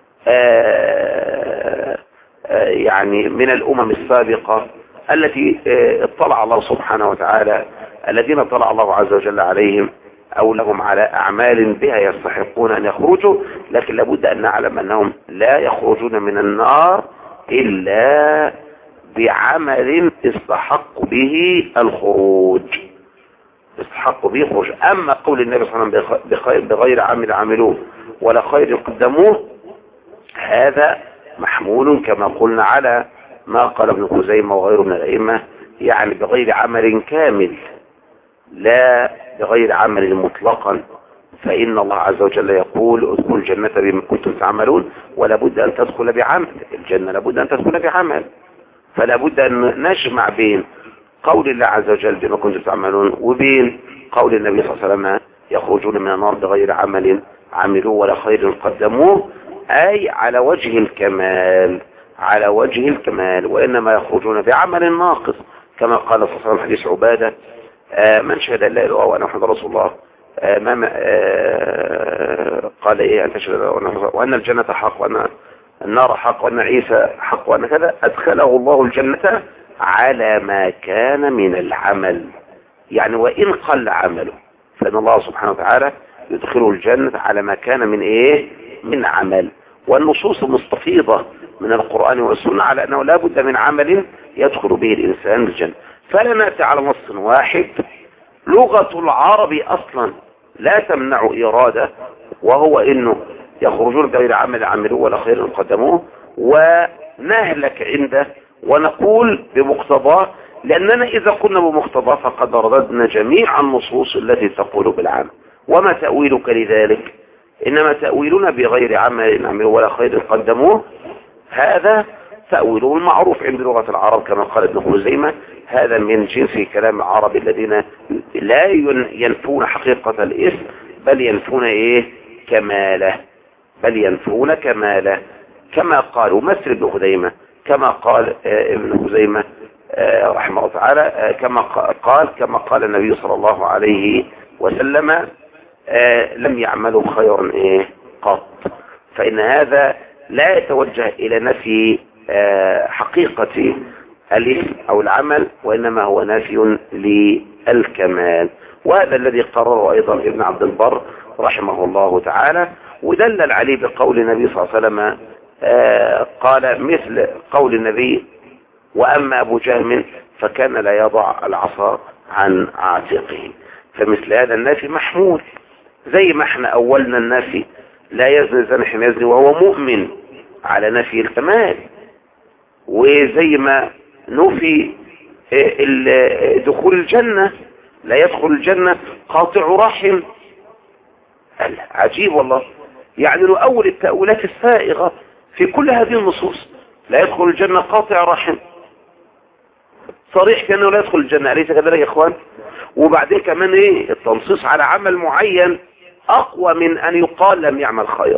آآ آآ يعني من الأمم السابقة التي اطلع الله سبحانه وتعالى، الذين اطلع الله عز وجل عليهم أو لهم على أعمال بها يستحقون أن يخرجوا. لكن لابد أن نعلم أنهم لا يخرجون من النار إلا بعمل استحق به الخروج، استحق به خروج. أما قول النبي صلى الله عليه وسلم بغير عمل عملوه ولا خير قدموه، هذا محمول كما قلنا على ما قال ابن خزيمة وغيره من الأئمة، يعني بغير عمل كامل لا بغير عمل مطلقا. فإن الله عز وجل يقول ادخلوا الجنة بما كنتم تعملون، ولا بد أن تدخل بعمل الجنة، لا بد أن تدخل بعمل. فلا بد أن نجمع بين قول الله عز وجل بما كنتم تعملون وبين قول النبي صلى الله عليه وسلم يخرجون من النار بغير عمل عملوه ولا خير قدموه، أي على وجه الكمال، على وجه الكمال. وإنما يخرجون بعمل ناقص كما قال صلى الله عليه وسلم حديث عبادة: آه من شهد لا إله إلا الله وأنا محمد رسول الله، آه ما آه قال إيه أن تشهد وأن الجنة حق وأن النار حق وأن عيسى حق وأن كذا، أدخله الله الجنة على ما كان من العمل. يعني وإن قل عمله فإن الله سبحانه وتعالى يدخله الجنة على ما كان من إيه من عمل. والنصوص المستفيضة من القرآن والسنة على أنه لا بد من عمل يدخل به الإنسان الجنة. فلا نأتي على نص واحد. لغة العرب أصلا لا تمنع إرادة، وهو إنه يخرجون بغير عمل عملوه ولا خير قدموه، نهلك عنده ونقول بمقتضاه، لأننا إذا قلنا بمقتضاه فقد رددنا جميع النصوص التي تقول بالعمل. وما تأويلك لذلك؟ إنما تأويلنا بغير عمل نعمله ولا خير قدموه، هذا تأويله المعروف عند لغة العرب كما قال ابن خزيمة، هذا من جنس كلام العرب الذين لا ينفون حقيقة الاسم بل ينفون ايه كماله، بل ينفون كماله كما قالوا مثل ابن خزيمة، كما قال ابن خزيمة رحمه الله تعالى، كما قال كما قال النبي صلى الله عليه وسلم لم يعملوا خيرا ايه قط. فإن هذا لا يتوجه إلى نفي حقيقة الاسم أو العمل، وإنما هو نفي للكمال. وهذا الذي قرره أيضا ابن عبد البر رحمه الله تعالى، ودلل عليه بقول النبي صلى الله عليه وسلم قال مثل قول النبي وأما أبو جهم فكان لا يضع العصا عن عاتقه. فمثل هذا النافي محمول، زي ما احنا أولنا النافي لا يزني زاني حين يزني وهو مؤمن على نفي الكمال، وزي ما نفي دخول الجنة لا يدخل الجنة قاطع رحم. عجيب والله، يعني نؤول التأويلات السائغة في كل هذه النصوص. لا يدخل الجنة قاطع رحم، صريح كأنه لا يدخل الجنة، أليس كذلك يا إخوان؟ وبعدين كمان إيه التنصيص على عمل معين أقوى من أن يقال لم يعمل خير،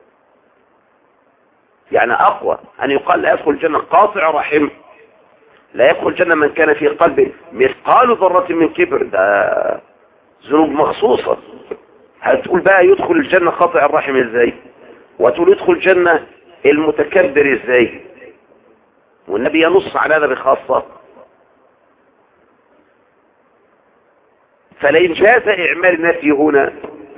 يعني أقوى أن يقال لا يدخل الجنة قاطع رحم، لا يدخل الجنة من كان في قلبه مثقال ذرة من كبر، ده ذنوب مخصوصة. هتقول بقى يدخل الجنة قاطع الرحم ازاي، وتقول يدخل الجنة المتكبر ازاي؟ والنبي ينص على هذا بخاصة. فلئن جاز إعمال النفي هنا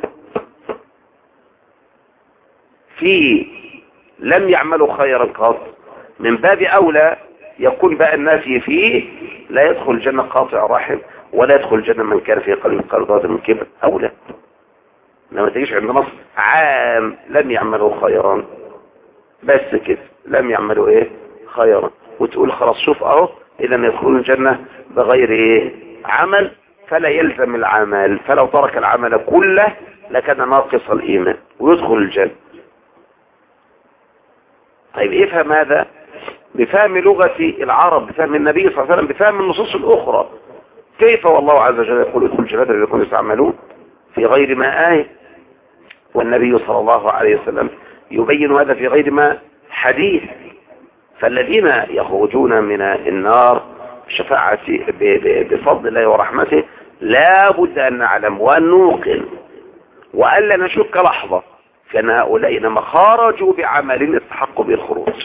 في لم يعملوا خيرا قط، من باب أولى يكون بقى النافي فيه لا يدخل الجنة قاطع رحم ولا يدخل الجنة من كان في قلب قرضات من كبر أولى. لما تجيش عند نص عام لم يعملوا خيرا بس كده، لم يعملوا ايه خيرا، وتقول خلاص شوف اهو اذا يدخلون الجنة بغير ايه عمل، فلا يلزم العمل، فلو ترك العمل كله لكان ناقص الإيمان ويدخل الجنة. طيب افهم هذا بفهم لغة العرب، بفهم النبي صلى الله عليه وسلم، بفهم النصوص الأخرى. كيف والله عز وجل يقول ادخل الجنة الذين يكونوا يستعملون في غير ما آية، والنبي صلى الله عليه وسلم يبين هذا في غير ما حديث. فالذين يخرجون من النار شفاعة بفضل الله ورحمته لا بد أن نعلم وأن نوقن وألا نشك لحظة كان هؤلاء إنما خرجوا بعمل استحقوا به الخروج،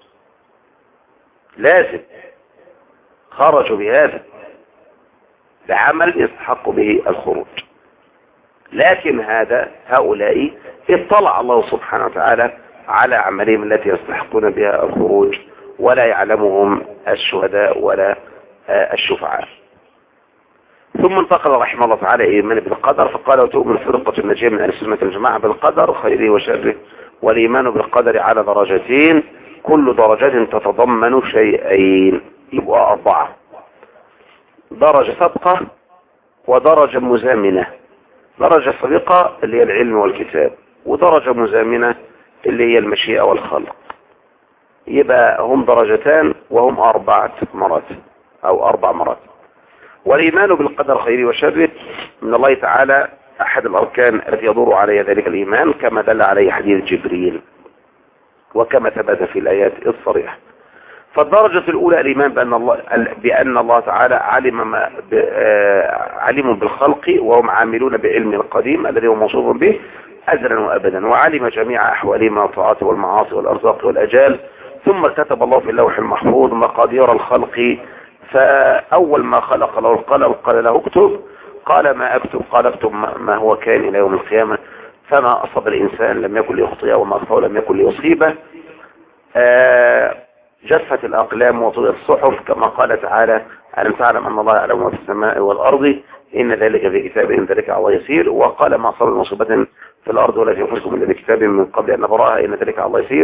لازم خرجوا بهذا بعمل يستحقوا به الخروج. لكن هذا هؤلاء اطلع الله سبحانه وتعالى على أعمالهم التي يستحقون بها الخروج، ولا يعلمهم الشهداء ولا الشفعاء. ثم انتقل رحمه الله تعالى إيمان بالقدر، فقال وتؤمن فرقة النجاة من أهل السنة والجماعة بالقدر خيره وشره، والإيمان بالقدر على درجتين كل درجة تتضمن شيئين، يبقى أربعة: درجة سابقة ودرجة مزامنة. درجة سابقة اللي هي العلم والكتاب، ودرجة مزامنة اللي هي المشيئة والخلق. يبقى هم درجتان وهم أربعة مراتب أو أربع مراتب. والإيمان بالقدر خيره وشره من الله تعالى أحد الأركان التي يدور عليها ذلك الإيمان، كما دل عليه حديث جبريل وكما ثبت في الآيات الصريحة. فالدرجة الأولى الإيمان بأن الله, بأن الله تعالى علم ما علم بالخلق وهم عاملون بعلم القديم الذي هو موصوف به أزلا وأبدا، وعلم جميع أحوالهم الطاعات والمعاصي والأرزاق والأجال، ثم كتب الله في اللوح المحفوظ مقادير الخلق. فأول ما خلق له القلم قال له اكتب، قال ما أكتب؟ قال اكتب ما هو كان إلى يوم القيامة، فما أصاب الإنسان لم يكن ليخطئه وما أخطأه لم يكن ليصيبه. آه جفت الأقلام وطويت الصحف، كما قال تعالى ألم تعلم أن الله يعلم ما في السماء والأرض إن ذلك في كتاب إن ذلك على الله يسير. وقال ما أصاب مصيبة في الأرض ولا في أنفسكم إلا بكتاب من قبل أن نبرأها إن ذلك على الله يسير.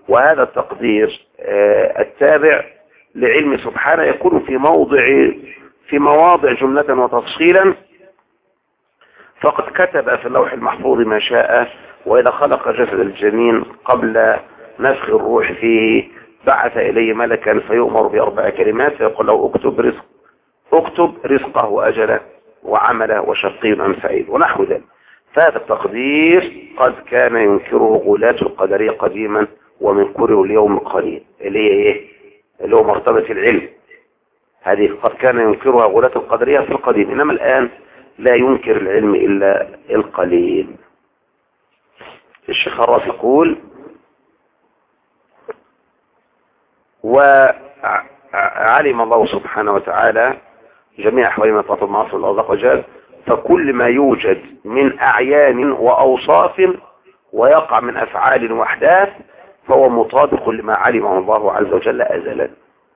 وهذا التقدير التابع لعلم سبحانه يكون في موضع في مواضع جملة وتفصيلا. فقد كتب في اللوح المحفوظ ما شاء، وإذا خلق جسد الجنين قبل نفخ الروح فيه بعث إليه ملكا فيؤمر بأربع كلمات فيقول له اكتب رزق اكتب رزقه وأجله وعمله وشقي أم سعيد ونحو ذلك. فهذا التقدير قد كان ينكره غلاة القدرية قديما ومنكره اليوم قليل، اللي هي ايه؟ اللي هو مرتبة العلم. هذه قد كان ينكرها غلاة القدرية في القديم، إنما الآن لا ينكر العلم إلا القليل. الشيخ الراس يقول: وعلم الله سبحانه وتعالى جميع أحوال ما تطلب معصر الأرزاق وجال، فكل ما يوجد من أعيان وأوصاف ويقع من أفعال وأحداث فهو مطابق لما علمه الله عز وجل أزلا.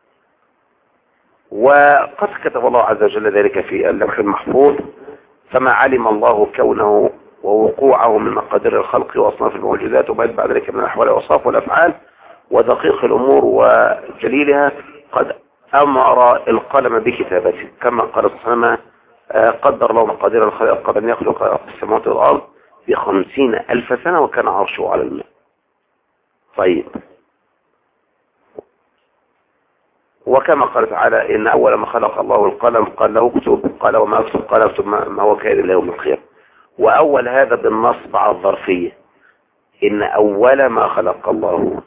وقد كتب الله عز وجل ذلك في اللوح المحفوظ، فما علم الله كونه ووقوعه من مقادير الخلق وأصناف الموجودات وبعد بعد ذلك من الأحوال والأوصاف والأفعال ودقيق الأمور وجليلها قد أمر القلم بكتابته، كما قال سبحانه: قدر الله مقادير الخلق قبل أن يخلق السماوات والأرض بخمسين ألف سنة وكان عرشه على الماء. طيب، وكما قال تعالى: إن أول ما خلق الله القلم قال له اكتب، قال وما اكتب، قال اكتب ما هو كائن إلى يوم القيامة. وأول هذا بالنصب على الظرفية، إن أول ما خلق الله،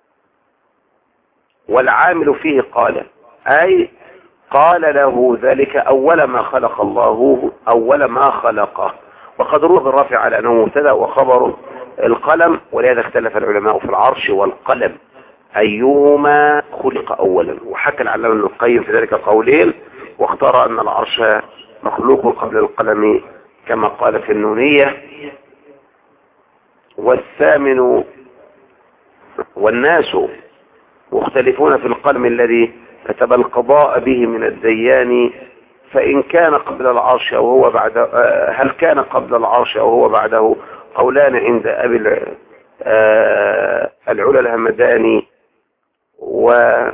والعامل فيه قال، أي قال له ذلك أول ما خلق الله، أول ما خلقه. وقد روى بالرفع على أنه مبتدأ وخبره القلم، ولهذا اختلف العلماء في العرش والقلم أيهما خلق أولا. وحكى العلامة ابن القيم في ذلك قولين، واختار أن العرش مخلوق قبل القلم كما قال في النونية. والثامن: والناس مختلفون في القلم الذي كتب القضاء به من الديان، فإن كان قبل العرش أو هو بعد، هل كان قبل العرش أو هو بعده؟ قولان عند أبي العلا الهمداني. و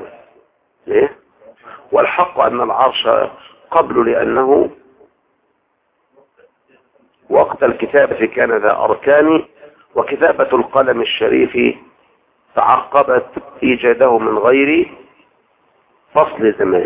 والحق أن العرش قبل، لأنه وقت الكتابة كان ذا أركان، وكتابة القلم الشريف تعقبت إيجاده من غير فصل زمان.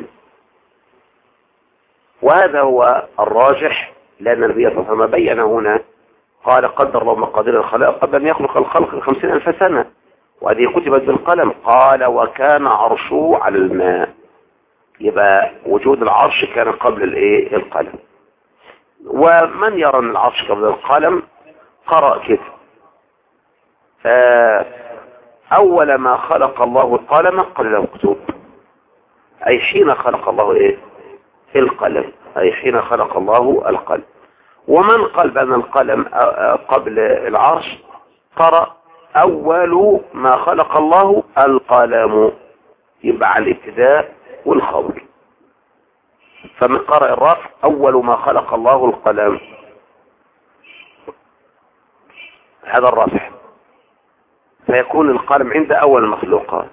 وهذا هو الراجح، لأن النبي صلى الله عليه وسلم بين هنا قال: قدر الله مقادير الخلق قبل أن يخلق الخلق خمسين ألف سنة، وهذه كتبت بالقلم. قال: وكان عرشه على الماء. يبقى وجود العرش كان قبل الايه القلم. ومن يرى ان العرش قبل القلم قرأ كده: أول ما خلق الله القلم قال له اكتب، أي حين خلق الله ايه القلم، أي حين خلق الله القلم. ومن قال بأن القلم قبل العرش قرأ: أول ما خلق الله القلم، يبقى على الابتداء والخبر. فمن قرأ الرفع: أول ما خلق الله القلم، هذا الرفع، فيكون القلم عند أول المخلوقات.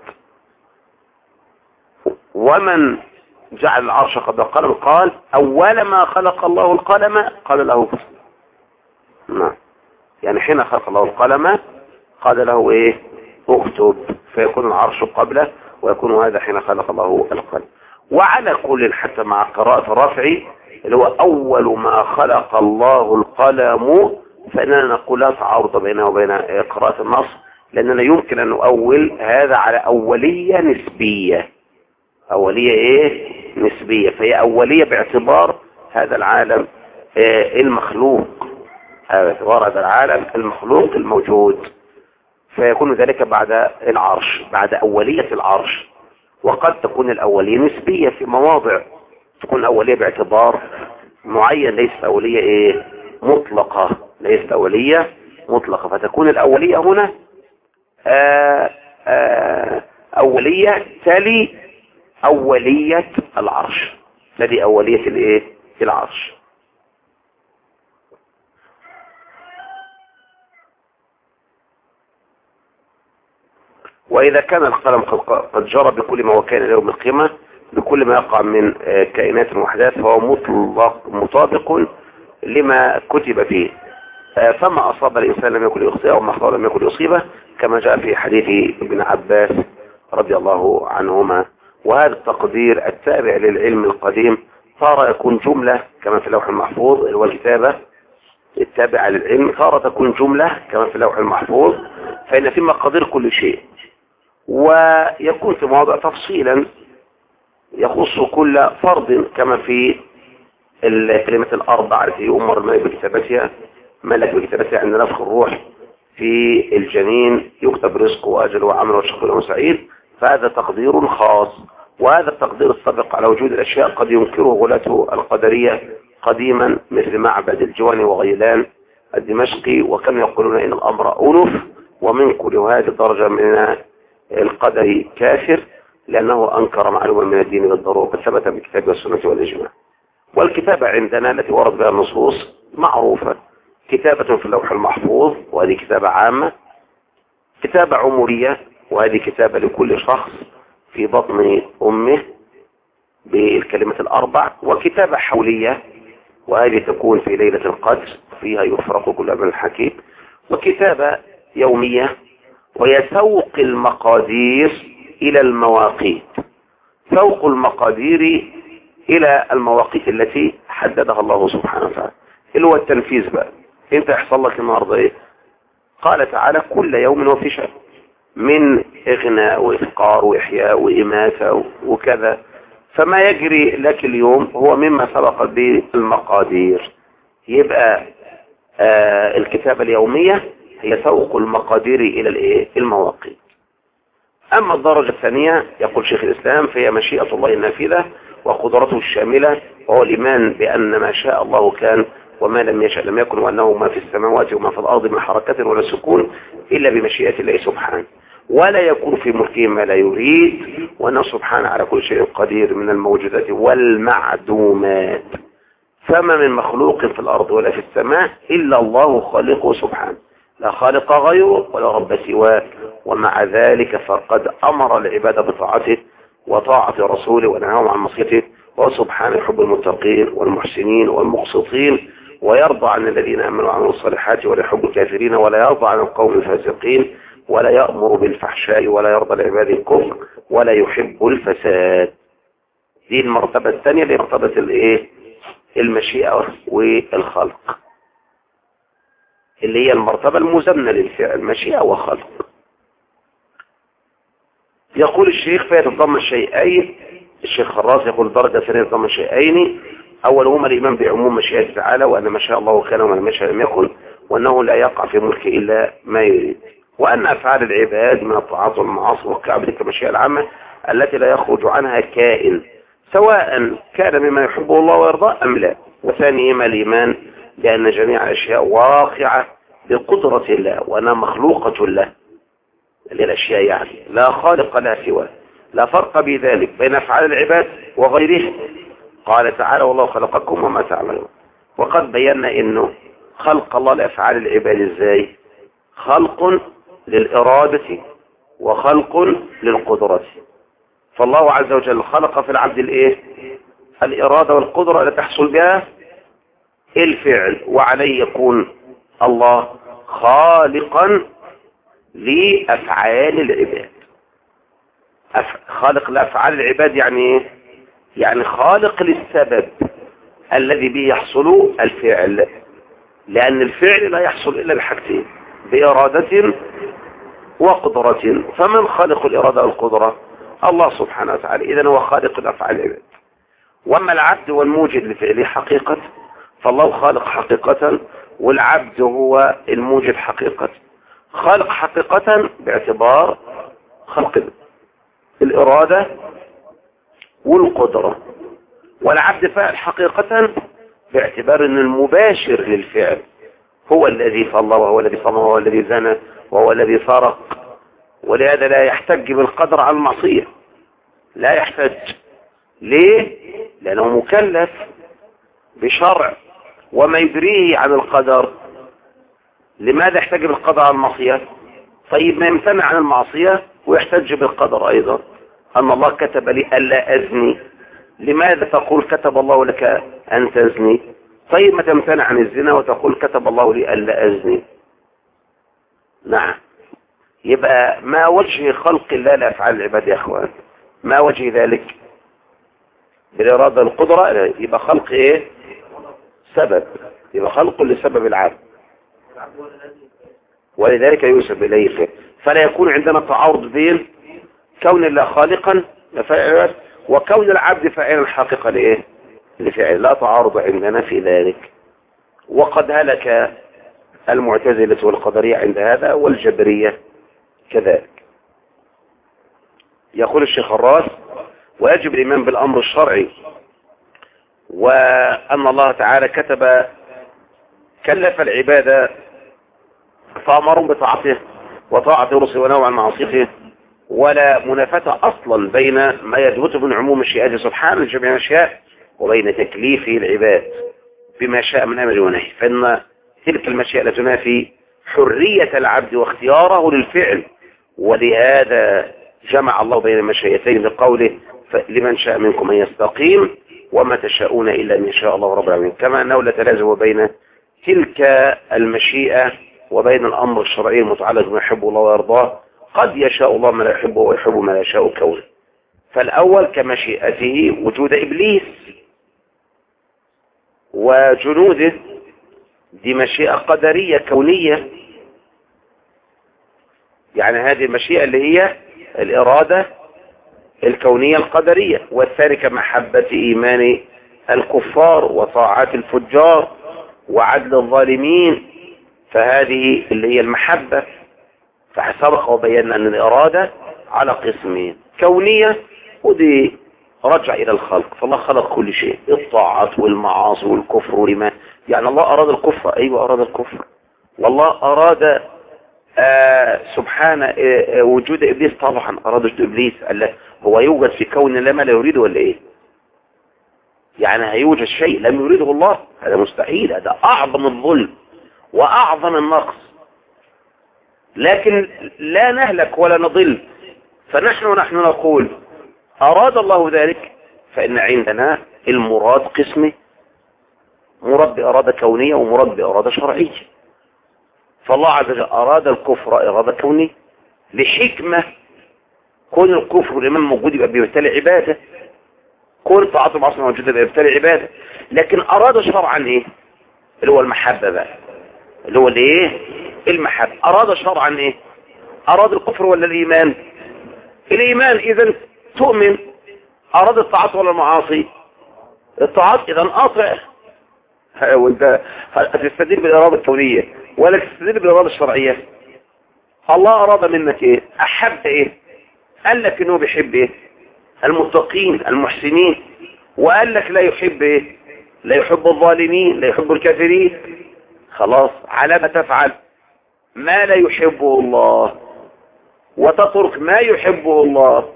ومن جعل العرش قبل القلم قال: أول ما خلق الله القلم قال له اكتب. نعم، يعني حين خلق الله القلم قال له ايه اكتب، فيكون العرش قبله، ويكون هذا حين خلق الله القلم. وعلى كل، حتى مع قراءة الرفع اللي هو أول ما خلق الله القلم، فإننا نقول لا تعارض بينه وبين قراءة النص، لأننا يمكن أن نؤول هذا على أولية نسبية. أولية إيه نسبية، فهي أولية باعتبار هذا العالم إيه المخلوق، باعتبار هذا العالم المخلوق الموجود، فيكون ذلك بعد العرش، بعد أولية العرش. وقد تكون الأولية نسبية في مواضع، تكون أولية باعتبار معين، ليست أولية إيه مطلقة، ليست أولية مطلقة. فتكون الأولية هنا آآ آآ أولية تلي أولية العرش، تلي أولية الإيه العرش. وإذا كان القلم قد جرى بكل ما وكان يوم القيامة بكل ما يقع من كائنات وأحداث فهو مطلق مطابق لما كتب فيه. فما أصاب الإنسان لم يكن يخطئه وما أخطأ لم يكن يصيبه كما جاء في حديث ابن عباس رضي الله عنهما. وهذا التقدير التابع للعلم القديم صار يكون جملة كما في اللوح المحفوظ والكتابة التابعة للعلم صار تكون جملة كما في اللوح المحفوظ، فإن في مقادير كل شيء ويكون في مواضع تفصيلا يخص كل فرض كما في الكلمات الأربع التي أمر الملك بكتابتها ملك بكتابتها عند نفخ الروح في الجنين يكتب رزقه وأجله وعمله وشقي وسعيد، فهذا تقدير خاص. وهذا التقدير السابق على وجود الأشياء قد ينكره غلاة القدرية قديما مثل معبد الجواني وغيلان الدمشقي، وكانوا يقولون إن الأمر أنف ومن كل هذه الدرجة من القدر كافر لأنه أنكر معلومة من الدين بالضرورة قد ثبت بالكتاب والسنة والإجماع. والكتابة عندنا التي ورد بها النصوص معروفة، كتابة في اللوح المحفوظ وهذه كتابة عامة، كتابة عمرية وهذه كتابة لكل شخص في بطن أمه بالكلمة الأربع، وكتابة حولية وهذه تكون في ليلة القدر فيها يفرق كل أمر حكيم، وكتابة يومية وهي سوق المقادير إلى المواقيت، سوق المقادير إلى المواقيت التي حددها الله سبحانه وتعالى اللي هو التنفيذ بقى. انت يحصل لك النهارده ايه؟ قال تعالى كل يوم وفي شأن من إغناء وإفقار وإحياء وإماتة وكذا، فما يجري لك اليوم هو مما سبق بالمقادير. يبقى آه الكتابة اليومية هي سوق المقادير إلى الايه؟ المواقيت. أما الدرجة الثانية يقول شيخ الإسلام فهي مشيئة الله النافذة وقدرته الشاملة، وهو الإيمان بأن ما شاء الله كان وما لم يشاء لم يكن، وأنه ما في السماوات وما في الأرض من حركة ولا سكون إلا بمشيئة الله سبحانه، ولا يكون في ملكه ما لا يريد، وأنه سبحانه على كل شيء قدير من الموجودات والمعدومات. فما من مخلوق في الأرض ولا في السماء إلا الله خالقه سبحانه، لا خالق غيره ولا رب سواه، ومع ذلك فقد أمر العباد بطاعته وطاعة رسوله ونهاهم عن معصيته، وسبحانه يحب المتقين والمحسنين والمقسطين، ويرضى عن الذين آمنوا وعملوا الصالحات ولا يحب الكافرين ولا يرضى عن القوم الفاسقين ولا يأمر بالفحشاء ولا يرضى لعباد الكفر ولا يحب الفساد. دي المرتبة الثانية اللي مرتبة الايه؟ المشيئة والخلق، اللي هي المرتبة المزمنة للفعل مشيئة وخلق. يقول الشيخ فيتضمن شيئين، الشيخ خراس يقول درجة ثانية تضمن شيئين، أولهما الإيمان بعموم مشيئة تعالى وأن ما شاء الله كان وما لم يشاء لم يكن، وأنه لا يقع في ملكه إلا ما يريد، وأن أفعال العباد من الطاعات والمعاصي والكعب تلك المشيئة العامة التي لا يخرج عنها كائن سواء كان مما يحبه الله ويرضاه أم لا. وثانيهما الإيمان بأن جميع الأشياء واقعة بقدرة الله وأنها مخلوقة له، الأشياء يعني لا خالق لها سواه، لا فرق بذلك بين أفعال العباد وغيره. قال تعالى والله خلقكم وما تعملون. وقد بينا إنه خلق الله لأفعال العباد إزاي؟ خلق للإرادة وخلق للقدرة. فالله عز وجل خلق في العبد الإيه؟ الإرادة والقدرة التي تحصل بها الفعل، وعليه يكون الله خالقا لأفعال العباد. أف... خالق لأفعال العباد يعني ايه؟ يعني خالق للسبب الذي به يحصل الفعل، لأن الفعل لا يحصل إلا بحاجتين بإرادة وقدرة. فمن خالق الإرادة والقدرة؟ الله سبحانه وتعالى. إذن هو خالق الأفعال العباد. وأما العبد والموجد لفعله حقيقة فالله خالق حقيقة، والعبد هو الموجد حقيقة. خالق حقيقة باعتبار خلق الإرادة والقدرة، والعبد فاعل حقيقة باعتبار أن المباشر للفعل هو الذي صلى وهو الذي صام وهو الذي زنى وهو الذي سرق. ولهذا لا يحتج بالقدر على المعصية، لا يحتج. ليه؟ لأنه مكلف بشرع وما يدريه عن القدر. لماذا يحتج بالقدر على المعصية؟ طيب ما يمتنع عن المعصية ويحتج بالقدر أيضا، أن الله كتب لي ألا أزني، لماذا تقول كتب الله لك أن تزني؟ طيب ما تمتنع عن الزنا وتقول كتب الله لي ألا أزني؟ نعم. يبقى ما وجه خلق الله لأفعال العباد يا أخوان؟ ما وجه ذلك؟ بالإرادة القدرة. يبقى خلق إيه؟ سبب، يبقى خلق لسبب العبد، ولذلك يوسف إليه خير. فلا يكون عندنا تعارض بين كون الله خالقا لفعل وكون العبد فاعلا حقيقة لإيه؟ لفعل. لا تعارض عندنا في ذلك. وقد هلك المعتزلة والقدرية عند هذا والجبرية كذلك. يقول الشيخ الراس: ويجب الإيمان بالأمر الشرعي، وأن الله تعالى كتب كلف العبادة فأمرهم بطاعته وطاعة رسله ونوع عن معصيته، ولا منافاة أصلا بين ما يثبت من عموم مشيئته سبحانه من جميع الأشياء وبين تكليفه العباد بما شاء من أمر ونهي، فإن تلك المشيئة لا تنافي حرية العبد واختياره للفعل. ولهذا جمع الله بين المشيئتين بقوله: لمن شاء منكم أن يستقيم وما تشاءون إلا أن يشاء الله رب العالمين. كما أنه لا تلازم بين تلك المشيئة وبين الأمر الشرعي المتعلق بما يحبه الله ويرضاه، قد يشاء الله ما لا يحبه ويحب ما لا يشاء كونه. فالأول كمشيئته وجود إبليس وجنوده، دي مشيئة قدرية كونية، يعني هذه المشيئة اللي هي الإرادة الكونية القدرية. والثاني كمحبة إيمان الكفار وطاعات الفجار وعدل الظالمين، فهذه اللي هي المحبة. فسبق وبينا أن الإرادة على قسمين: كونية، ودي رجع إلى الخلق، فالله خلق كل شيء، الطاعات والمعاصي والكفر والإيمان. يعني الله أراد الكفر، أيوة أراد الكفر، والله أراد آه سبحانه آه وجود إبليس، طبعا أراد وجود إبليس. الله هو يوجد في كون الله ما لا يريده ولا إيه؟ يعني هيوجد شيء لم يريده الله؟ هذا مستحيل، هذا أعظم الظلم وأعظم النقص. لكن لا نهلك ولا نضل، فنحن نحن نقول أراد الله ذلك، فإن عندنا المراد قسمه: مراد بإرادة كونية ومراد بإرادة شرعية. فالله عز وجل أراد الكفر إرادة كونية لحكمة، كون الكفر والإيمان موجود يبقى بيبتلي عبادة، كون طاعته معصية موجودة يبقى بيبتلي عبادة. لكن أراد شرعا إيه؟ اللي هو المحبة بقى، اللي هو الايه؟ المحبة. أراد شرعا إيه؟ أراد الكفر ولا الإيمان؟ الإيمان. إذن تؤمن. أراد الطاعات ولا المعاصي؟ الطاعات. إذن أطع. وانت هتستدل بالإرادة الكونية ولا تستدل بالإرادة الشرعية؟ الله أراد منك إيه؟ أحب إيه؟ قال لك إنه بيحب إيه؟ المتقين المحسنين، وقال لك لا يحب إيه؟ لا يحب الظالمين، لا يحب الكافرين. خلاص، على ما تفعل ما لا يحبه الله وتترك ما يحبه الله.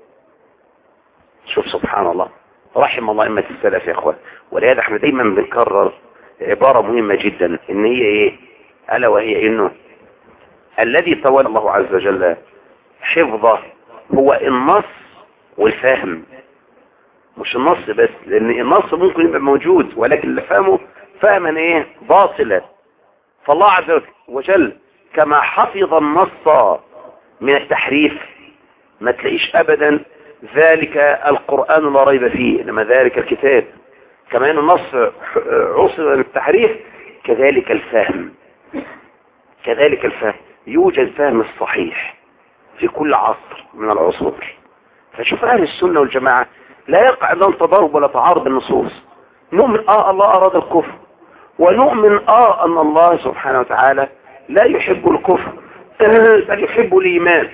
شوف سبحان الله، رحم الله أئمة السلف يا اخوان. ولهذا احنا دايما بنكرر عبارة مهمة جدا، ان هي ايه؟ ألا وهي انه الذي تولى الله عز وجل حفظه هو النص والفهم، مش النص بس، لان النص ممكن يبقى موجود ولكن اللي فهمه فهما ايه؟ باطلا. فالله عز وجل كما حفظ النص من التحريف، ما تلاقيش ابدا ذلك القرآن لا ريب فيه، انما ذلك الكتاب. كما ان النص عصر من التحريف، كذلك الفهم، كذلك الفهم. يوجد الفهم الصحيح في كل عصر من العصور. فشوف اهل السنة والجماعة لا يقع لهم تضارب ولا تعارض النصوص. نؤمن اه الله اراد الكفر، ونؤمن اه ان الله سبحانه وتعالى لا يحب الكفر بل يحب الايمان.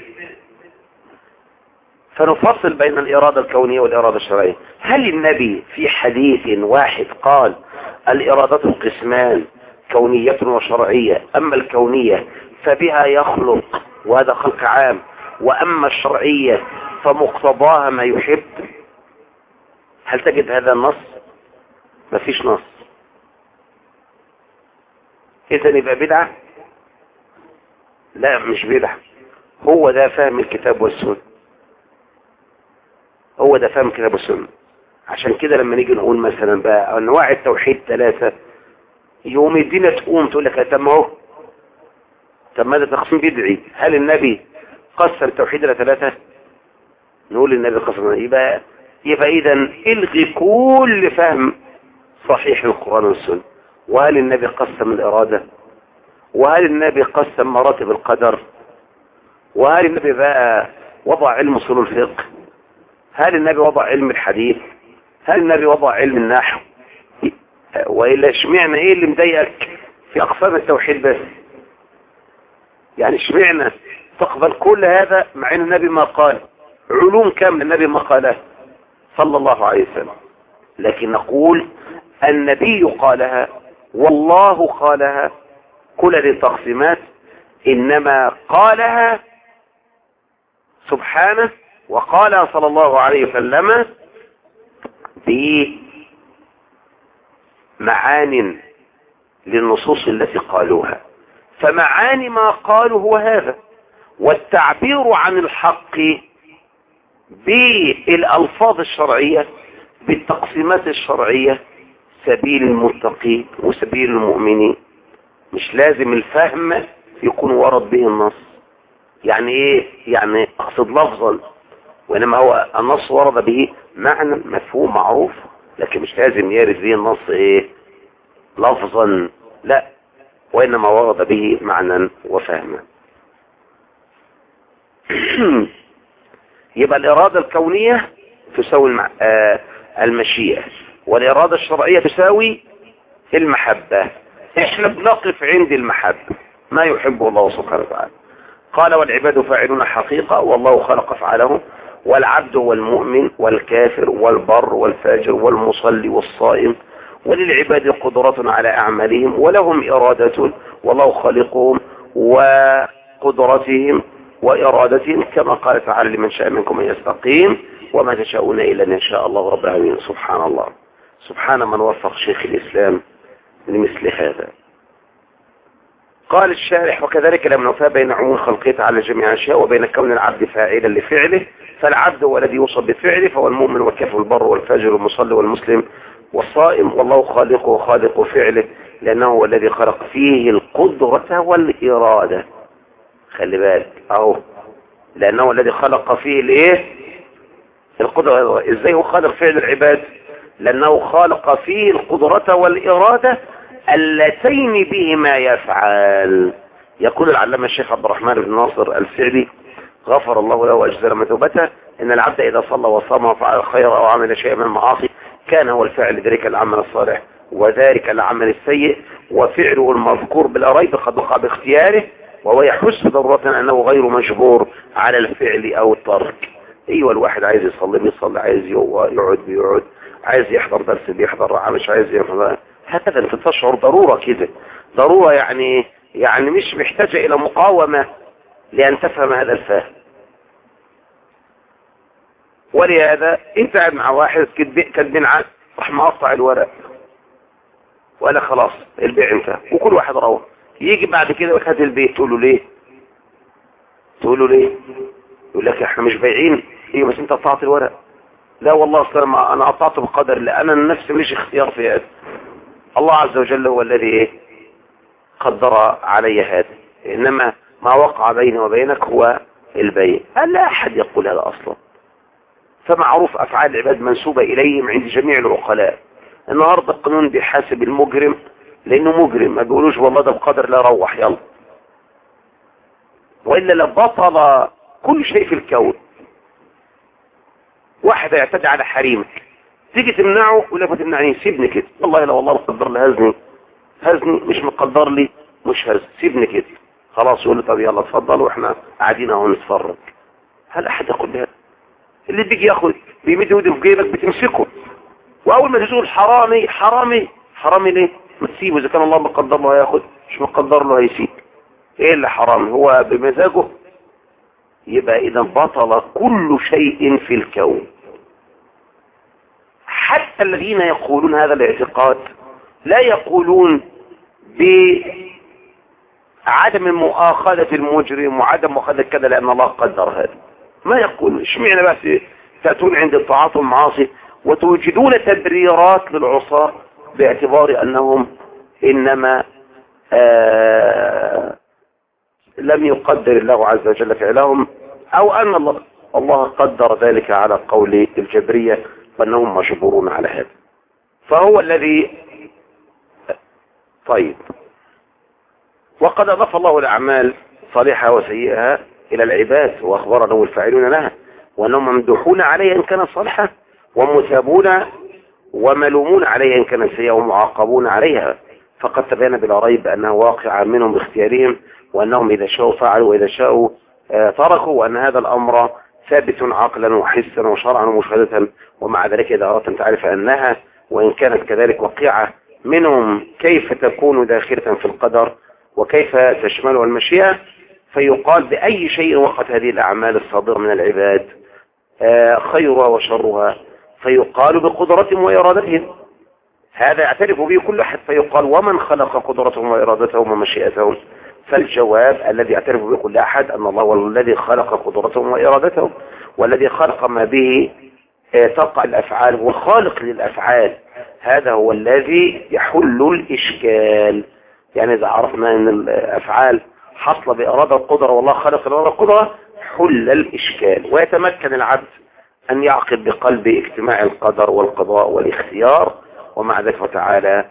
فنفصل بين الإرادة الكونية والإرادة الشرعية. هل النبي في حديث واحد قال الإرادة قسمان كونية وشرعية، أما الكونية فبها يخلق وهذا خلق عام، وأما الشرعية فمقتضاها ما يحب؟ هل تجد هذا النص؟ ما فيش نص. إذن يبقى بدعة؟ لا مش بدعة. هو ده فهم الكتاب والسنة، هو ده فهم الكتاب والسنة. عشان كده لما نيجي نقول مثلا بقى انواع التوحيد ثلاثة، يوم الدين تقوم تقول لك طب ما هو، طب ماذا تقسيم بدعي؟ هل النبي قسم التوحيد الى ثلاثة؟ نقول النبي قسم. يبقى يبقى اذا الغي كل فهم صحيح القرآن والسنة. وهل النبي قسم الإرادة؟ وهل النبي قسم مراتب القدر؟ وهل النبي بقى وضع علم اصول الفقه؟ هل النبي وضع علم الحديث؟ هل النبي وضع علم النحو؟ وإلا اشمعنى ايه اللي مضايقك في أقسام التوحيد بس؟ يعني اشمعنى تقبل كل هذا مع ان النبي ما قال علوم كامل النبي ما قالها صلى الله عليه وسلم؟ لكن نقول النبي قالها والله قالها، كل هذه التقسيمات انما قالها سبحانه وقالها صلى الله عليه وسلم بمعان للنصوص التي قالوها. فمعاني ما قالوا هو هذا، والتعبير عن الحق بالألفاظ الشرعية بالتقسيمات الشرعية سبيل المتقين وسبيل المؤمنين. مش لازم الفهم يكون ورد به النص. يعني ايه؟ يعني اقصد لفظا، وانما هو النص ورد به معنى مفهوم معروف، لكن مش لازم يرد به النص ايه لفظا، لا، وانما ورد به معنى وفهما. يبقى الإرادة الكونية تساوي المع... آه المشيئة، والإرادة الشرعية تساوي المحبة. احنا بنقف عند المحبة، ما يحبه الله سبحانه وتعالى. قال والعباد فاعلون حقيقة والله خلق افعالهم، والعبد والمؤمن والكافر والبر والفاجر والمصلي والصائم، وللعباد قدرة على أعمالهم ولهم إرادة والله خالقهم وقدرتهم وإرادتهم، كما قال تعالى لمن شاء منكم أن يستقيم وما تشاءون إلا أن يشاء الله رب العالمين. سبحان الله، سبحان من وفق شيخ الإسلام لمثل هذا. قال الشارح وكذلك لم نوفى بين عموم خلقه على جميع الأشياء وبين كون العبد فاعلا لفعله، فالعبد هو الذي يوصف بفعله، فهو المؤمن والكافر والبر والفاجر والمصلي والمسلم والصائم، والله خالقه وخالق فعله لأنه هو الذي خلق فيه القدرة والإرادة. خلي بالك اهو، لأنه الذي خلق فيه الايه القدرة. ازاي هو خالق فعل العباد؟ لأنه خلق فيه القدرة والإرادة اللتين بهما يفعل. يقول العلامة الشيخ عبد الرحمن بن ناصر السعدي غفر الله له وأجزل مثوبته إن العبد إذا صلى وصام وفعل الخير أو عمل شيئا من المعاصي كان هو الفاعل لذلك العمل الصالح وذلك العمل السيء، وفعله المذكور بلا ريب قد وقع باختياره، وهو يحس ضرورة أنه غير مجبور على الفعل أو الترك. أيوة، الواحد عايز يصلي بيصلي، عايز يقعد بيقعد، عايز يحضر درس بيحضر، مش عايز يحضر. هكذا انت تشعر ضرورة كده، ضرورة يعني يعني مش محتاجة إلى مقاومة لأن تفهم هذا الفهم. ولهذا انت قاعد مع واحد كاتبين عقد راح مقطع الورق ولا خلاص البيع انتهى وكل واحد روح، يجي بعد كده يقول هات البيت، تقول له ليه؟ تقول له ليه؟ يقول لك احنا مش بايعين. ايوه بس انت قطعت الورق. لا والله اصلا انا قطعته بقدر الله، انا النفس ماليش اختيار في هذا، الله عز وجل هو الذي ايه قدر علي هذا، انما ما وقع بيني وبينك هو البيع. لا احد يقول هذا اصلا. فمعروف افعال العباد منسوبة اليهم عند جميع العقلاء. النهاردة القانون بيحاسب المجرم لانه مجرم، ما بيقولوش والله ده بقدر لا روح يلا، وإلا لبطل كل شيء في الكون. واحد يعتدي على حريمك تيجي تمنعه يقول لك ما تمنعني، سيبني كده، والله لا والله مقدر لي هزني هزني مش مقدر لي مش هز، سيبني كده خلاص. يقول لي طب يلا اتفضل واحنا قاعدين اهو نتفرج. هل احد يقول هذا؟ اللي بيجي ياخد بيمد يده في جيبك بتمسكه، واول ما تقول حرامي حرامي حرامي ليه؟ ما تسيبه، اذا كان الله مقدر له هياخد، مش مقدر له هيسيب. ايه اللي حرامي؟ هو بمزاجه. يبقى اذا بطل كل شيء في الكون. حتى الذين يقولون هذا الاعتقاد لا يقولون عدم مؤاخذة المجرم وعدم مؤاخذة كذا لأن الله قدر هذا. ما يقول اشمعنى بس تأتون عند الطاعات والمعاصي وتوجدون تبريرات للعصاة باعتبار أنهم إنما آه لم يقدر الله عز وجل فعلهم، أو أن الله, الله قدر ذلك على قول الجبرية وأنهم مجبورون على هذا. فهو الذي طيب. وقد أضاف الله الأعمال صالحة وسيئة إلى العباد وأخبر أنهم الفاعلون لها وأنهم ممدوحون عليها إن كانت صالحة ومثابون وملومون عليها إن كانت سيئة ومعاقبون عليها. فقد تبين بلا ريب أنه واقع منهم باختيارهم وأنهم إذا شاءوا فعلوا وإذا شاءوا تركوا، وأن هذا الأمر ثابت عقلا وحسا وشرعا ومشاهدة. ومع ذلك إذا أردت أن تعرف أنها وإن كانت كذلك وقيعة منهم كيف تكون داخلة في القدر وكيف تشملها المشيئة، فيقال بأي شيء وقت هذه الأعمال الصادرة من العباد خيرها وشرها، فيقال بقدرتهم وإرادتهم. هذا يعترف به كل أحد، فيقال ومن خلق قدرتهم وإرادتهم ومشيئتهم. فالجواب الذي يعترف به كل أحد أن الله هو الذي خلق قدرتهم وإرادتهم، والذي خلق ما به تقع الأفعال، هو خالق للأفعال. هذا هو الذي يحل الإشكال. يعني إذا عرفنا أن الأفعال حصل بإرادة القدرة والله خلق الإرادة القدرة حل الإشكال، ويتمكن العبد أن يعقد بقلب اجتماع القدر والقضاء والاختيار. ومع ذلك تعالى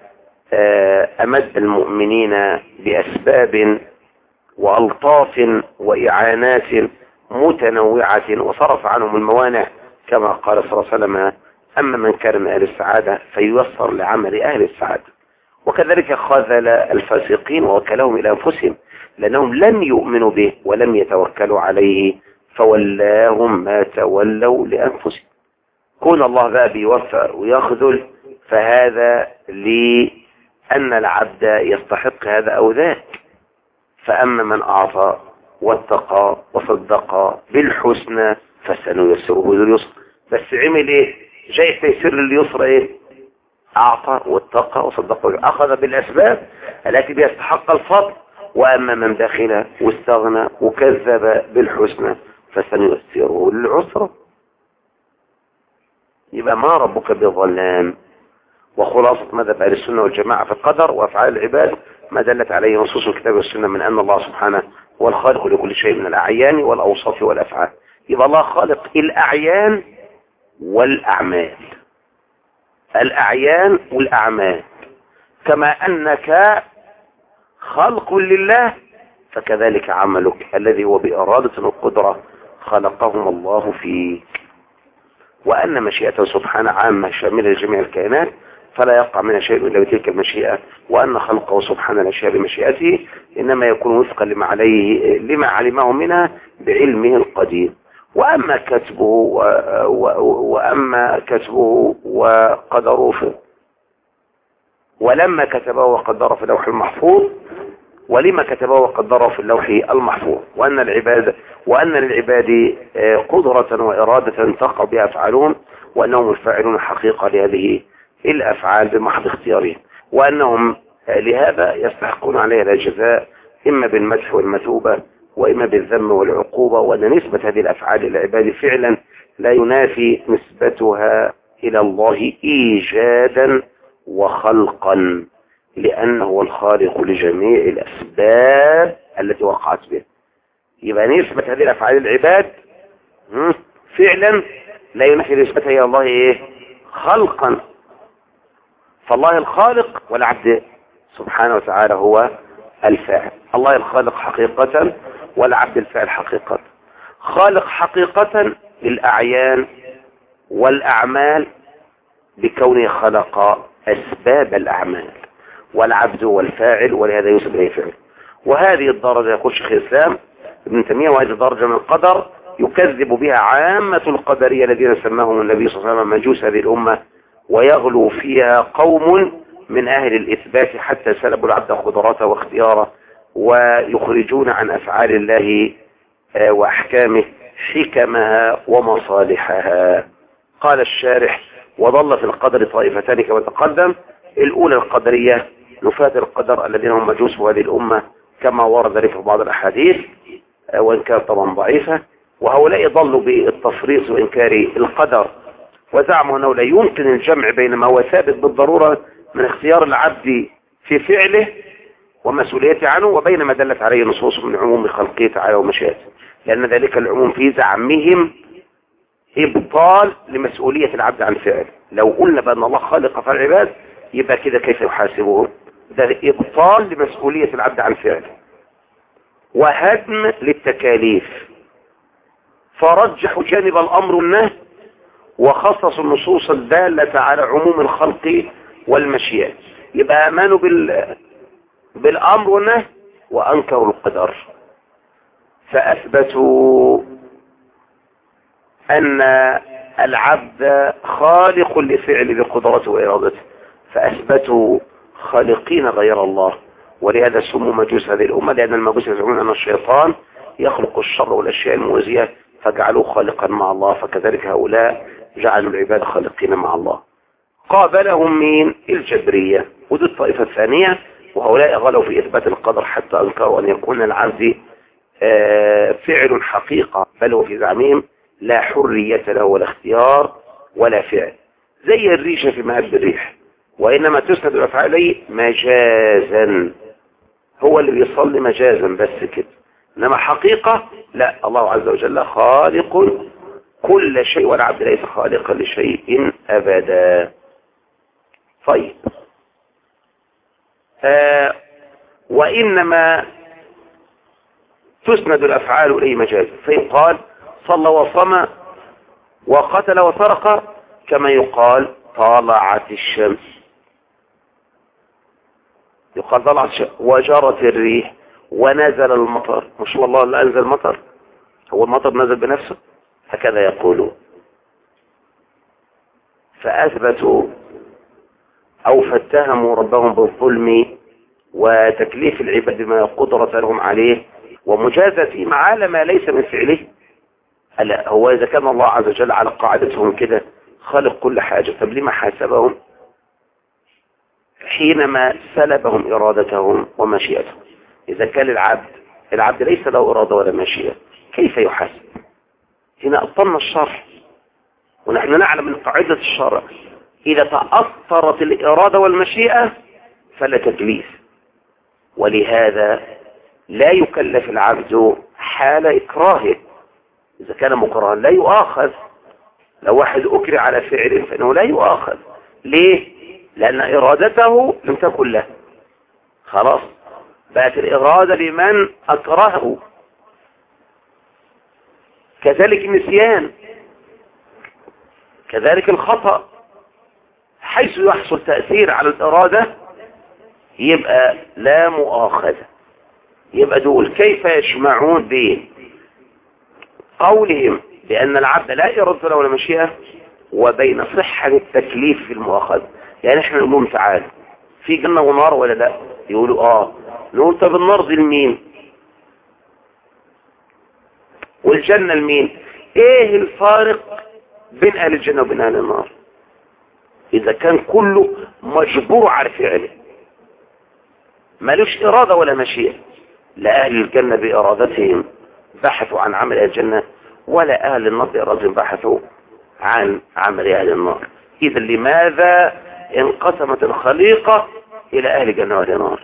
أمد المؤمنين بأسباب وألطاف وإعانات متنوعة وصرف عنهم الموانع كما قال صلى الله عليه وسلم: أما من كان من أهل السعادة فييسر لعمل أهل السعادة. وكذلك خذل الفاسقين ووكلهم إلى أنفسهم لأنهم لم يؤمنوا به ولم يتوكلوا عليه فولاهم ما تولوا لأنفسهم. كون الله بقى بيوفق ويخذل فهذا لأن العبد يستحق هذا أو ذاك. فأما من أعطى واتقى وصدق بالحسنى فسنيسره لليسر. بس عمل ايه؟ جاي تيسير لليسر ايه؟ أعطى واتقى وصدق أخذ بالأسباب التي بيستحق الفضل. وأما من دخل واستغنى وكذب بالحسنى فسنيسره للعسرى. يبقى ما ربك بظلام. وخلاصة مذهب أهل السنة والجماعة في القدر وأفعال العباد ما دلت عليه نصوص الكتاب والسنة من أن الله سبحانه هو الخالق لكل شيء من الأعيان والأوصاف والأفعال. يبقى الله خالق الأعيان والأعمال، الأعيان والأعمال. كما أنك خلق لله فكذلك عملك الذي هو بإرادة القدرة خلقهم الله فيك. وأن مشيئته سبحانه عامة شاملة لجميع الكائنات فلا يقع منها شيء إلا بتلك المشيئة. وأن خلقه سبحانه الأشياء بمشيئته إنما يكون وفقا لما عليه لما علمه منها بعلمه القديم. وأما كتبه و... و... وأما كتبه وقدره في ولما كتبه وقدره في اللوح المحفوظ ولما كتبه وقدره في اللوح المحفوظ. وأن العباد وأن للعباد قدرة وإرادة تقع بها أفعالهم وأنهم الفاعلون حقيقة لهذه الأفعال بمحض اختيارهم، وأنهم لهذا يستحقون عليها الجزاء إما بالمدح والمثوبة وإما بالذم والعقوبة. وأن نسبة هذه الأفعال للعباد فعلا لا ينافي نسبتها إلى الله إيجادا وخلقا، لأنه هو الخالق لجميع الأسباب التي وقعت به. يبقى نسبة هذه الأفعال للعباد فعلا لا ينافي نسبتها إلى الله إيه؟ خلقا. فالله الخالق والعبد سبحانه وتعالى هو الفاعل. الله الخالق حقيقة والعبد الفاعل حقيقة. خالق حقيقة للأعيان والأعمال بكونه خلق أسباب الأعمال، والعبد والفاعل ولهذا ينسب إليه فعل. وهذه الدرجة يقول شيخ الإسلام ابن تيمية وهذه الدرجة من القدر يكذب بها عامة القدرية الذين سماهم النبي صلى الله عليه وسلم مجوس هذه الأمة، ويغلو فيها قوم من أهل الإثبات حتى سلبوا العبد قدراته واختياره ويخرجون عن أفعال الله وأحكامه حكمها ومصالحها. قال الشارح: وظل في القدر طائفتان كما تقدم. الأولى القدرية نفاة القدر الذين هم مجوس هذه الأمة كما ورد ذلك في بعض الأحاديث وإن كانت طبعا ضعيفة. وهؤلاء ضلوا بالتفريط وإنكار القدر، وزعموا أنه لا يمكن الجمع بين ما هو ثابت بالضرورة من اختيار العبد في فعله ومسؤوليته عنه وبين ما دلت عليه نصوص من عموم خلقه تعالى ومشيئته، لأن ذلك العموم في زعمهم إبطال لمسؤولية العبد عن فعله. لو قلنا بأن الله خالق فعل العباد يبقى كده كيف يحاسبهم؟ ده إبطال لمسؤولية العبد عن فعله وهدم للتكاليف، فرجحوا جانب الأمر والنهي وخصصوا النصوص الدالة على عموم الخلق والمشيئة. يبقى آمنوا بال... بالأمر والنهي وأنكروا القدر، فأثبتوا أن العبد خالق لفعل بقدرته وإرادته، فأثبتوا خالقين غير الله. ولهذا سموا مجوس هذه الأمة، لأن المجوس يزعمون أن الشيطان يخلق الشر والأشياء المؤذية فجعلوه خالقا مع الله، فكذلك هؤلاء جعلوا العباد خالقين مع الله. قابلهم مين؟ الجبرية، ودي الطائفة الثانية، وهؤلاء غلوا في إثبات القدر حتى أنكروا أن يكون العبد فعل حقيقة، بل وفي زعمهم لا حرية له ولا اختيار ولا فعل، زي الريشة في مهب الريح، وإنما تسند الأفعال إليه مجازا، هو اللي بيصلي مجازا بس كده، إنما حقيقة لا، الله عز وجل خالق كل شيء والعبد ليس خالقا لشيء أبدا. طيب آه وإنما تسند الأفعال إليه مجازا، فيقال صلى وصم وقتل وسرق، كما يقال طلعت الشمس، يقال طلعت الشمس وجرت الريح ونزل المطر، مش والله اللي أنزل المطر، هو المطر نزل بنفسه، هكذا يقولون. فأثبتوا أو فاتهموا ربهم بالظلم وتكليف العباد بما قدرة لهم عليه ومجازتهم على ما ليس من فعله. ألا هو إذا كان الله عز وجل على قاعدتهم كده خالق كل حاجة، طب لما حاسبهم حينما سلبهم إرادتهم ومشيئتهم؟ إذا كان العبد العبد ليس له إرادة ولا مشيئة كيف يحاسب؟ هنا أبطلنا الشرع، ونحن نعلم من قاعدة الشرع إذا تأثرت الإرادة والمشيئة فلا تكليف، ولهذا لا يكلف العبد حال إكراهه، إذا كان مكرها لا يؤاخذ. لو واحد أكره على فعل فإنه لا يؤاخذ. ليه؟ لأن إرادته لم تكن له، خلاص بقت الإرادة لمن أكرهه. كذلك النسيان، كذلك الخطأ، حيث يحصل تأثير على الإرادة يبقى لا مؤاخذة. يبقى دول كيف يجمعون بين قولهم بأن العبد لا إرادة له ولا مشيئة وبين صحة التكليف في المؤاخذة؟ يعني احنا نقول لهم تعالى في جنة ونار ولا لا؟ يقولوا اه. نقول طب النار دي لمين والجنة لمين؟ ايه الفارق بين اهل الجنة وبين اهل النار اذا كان كله مجبور على فعله مالوش إرادة ولا مشيئة؟ لا أهل الجنة بإرادتهم بحثوا عن عمل الجنة، ولا أهل النار بإرادتهم بحثوا عن عمل أهل النار. إذا لماذا انقسمت الخليقة إلى أهل الجنة وأهل النار؟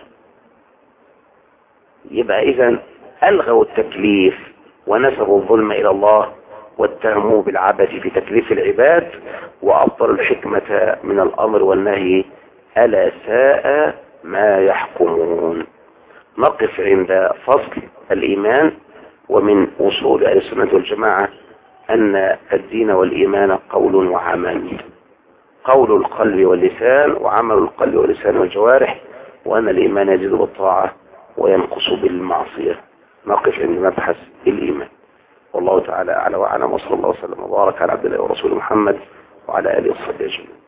يبقى إذن ألغوا التكليف ونسبوا الظلم إلى الله واتهموا بالعبث في تكليف العباد وأبطلوا الحكمة من الأمر والنهي، ألا ساء ما يحكمون. نقف عند فصل الإيمان. ومن أصول أهل السنة والجماعة أن الدين والإيمان قول وعمل، قول القلب واللسان وعمل القلب واللسان والجوارح، وأن الإيمان يزيد بالطاعة وينقص بالمعصية. نقف عند مبحث الإيمان، والله تعالى أعلى وأعلم، وصلى الله وسلم وبارك على عبد الله ورسوله محمد وعلى آله وصحبه أجمعين.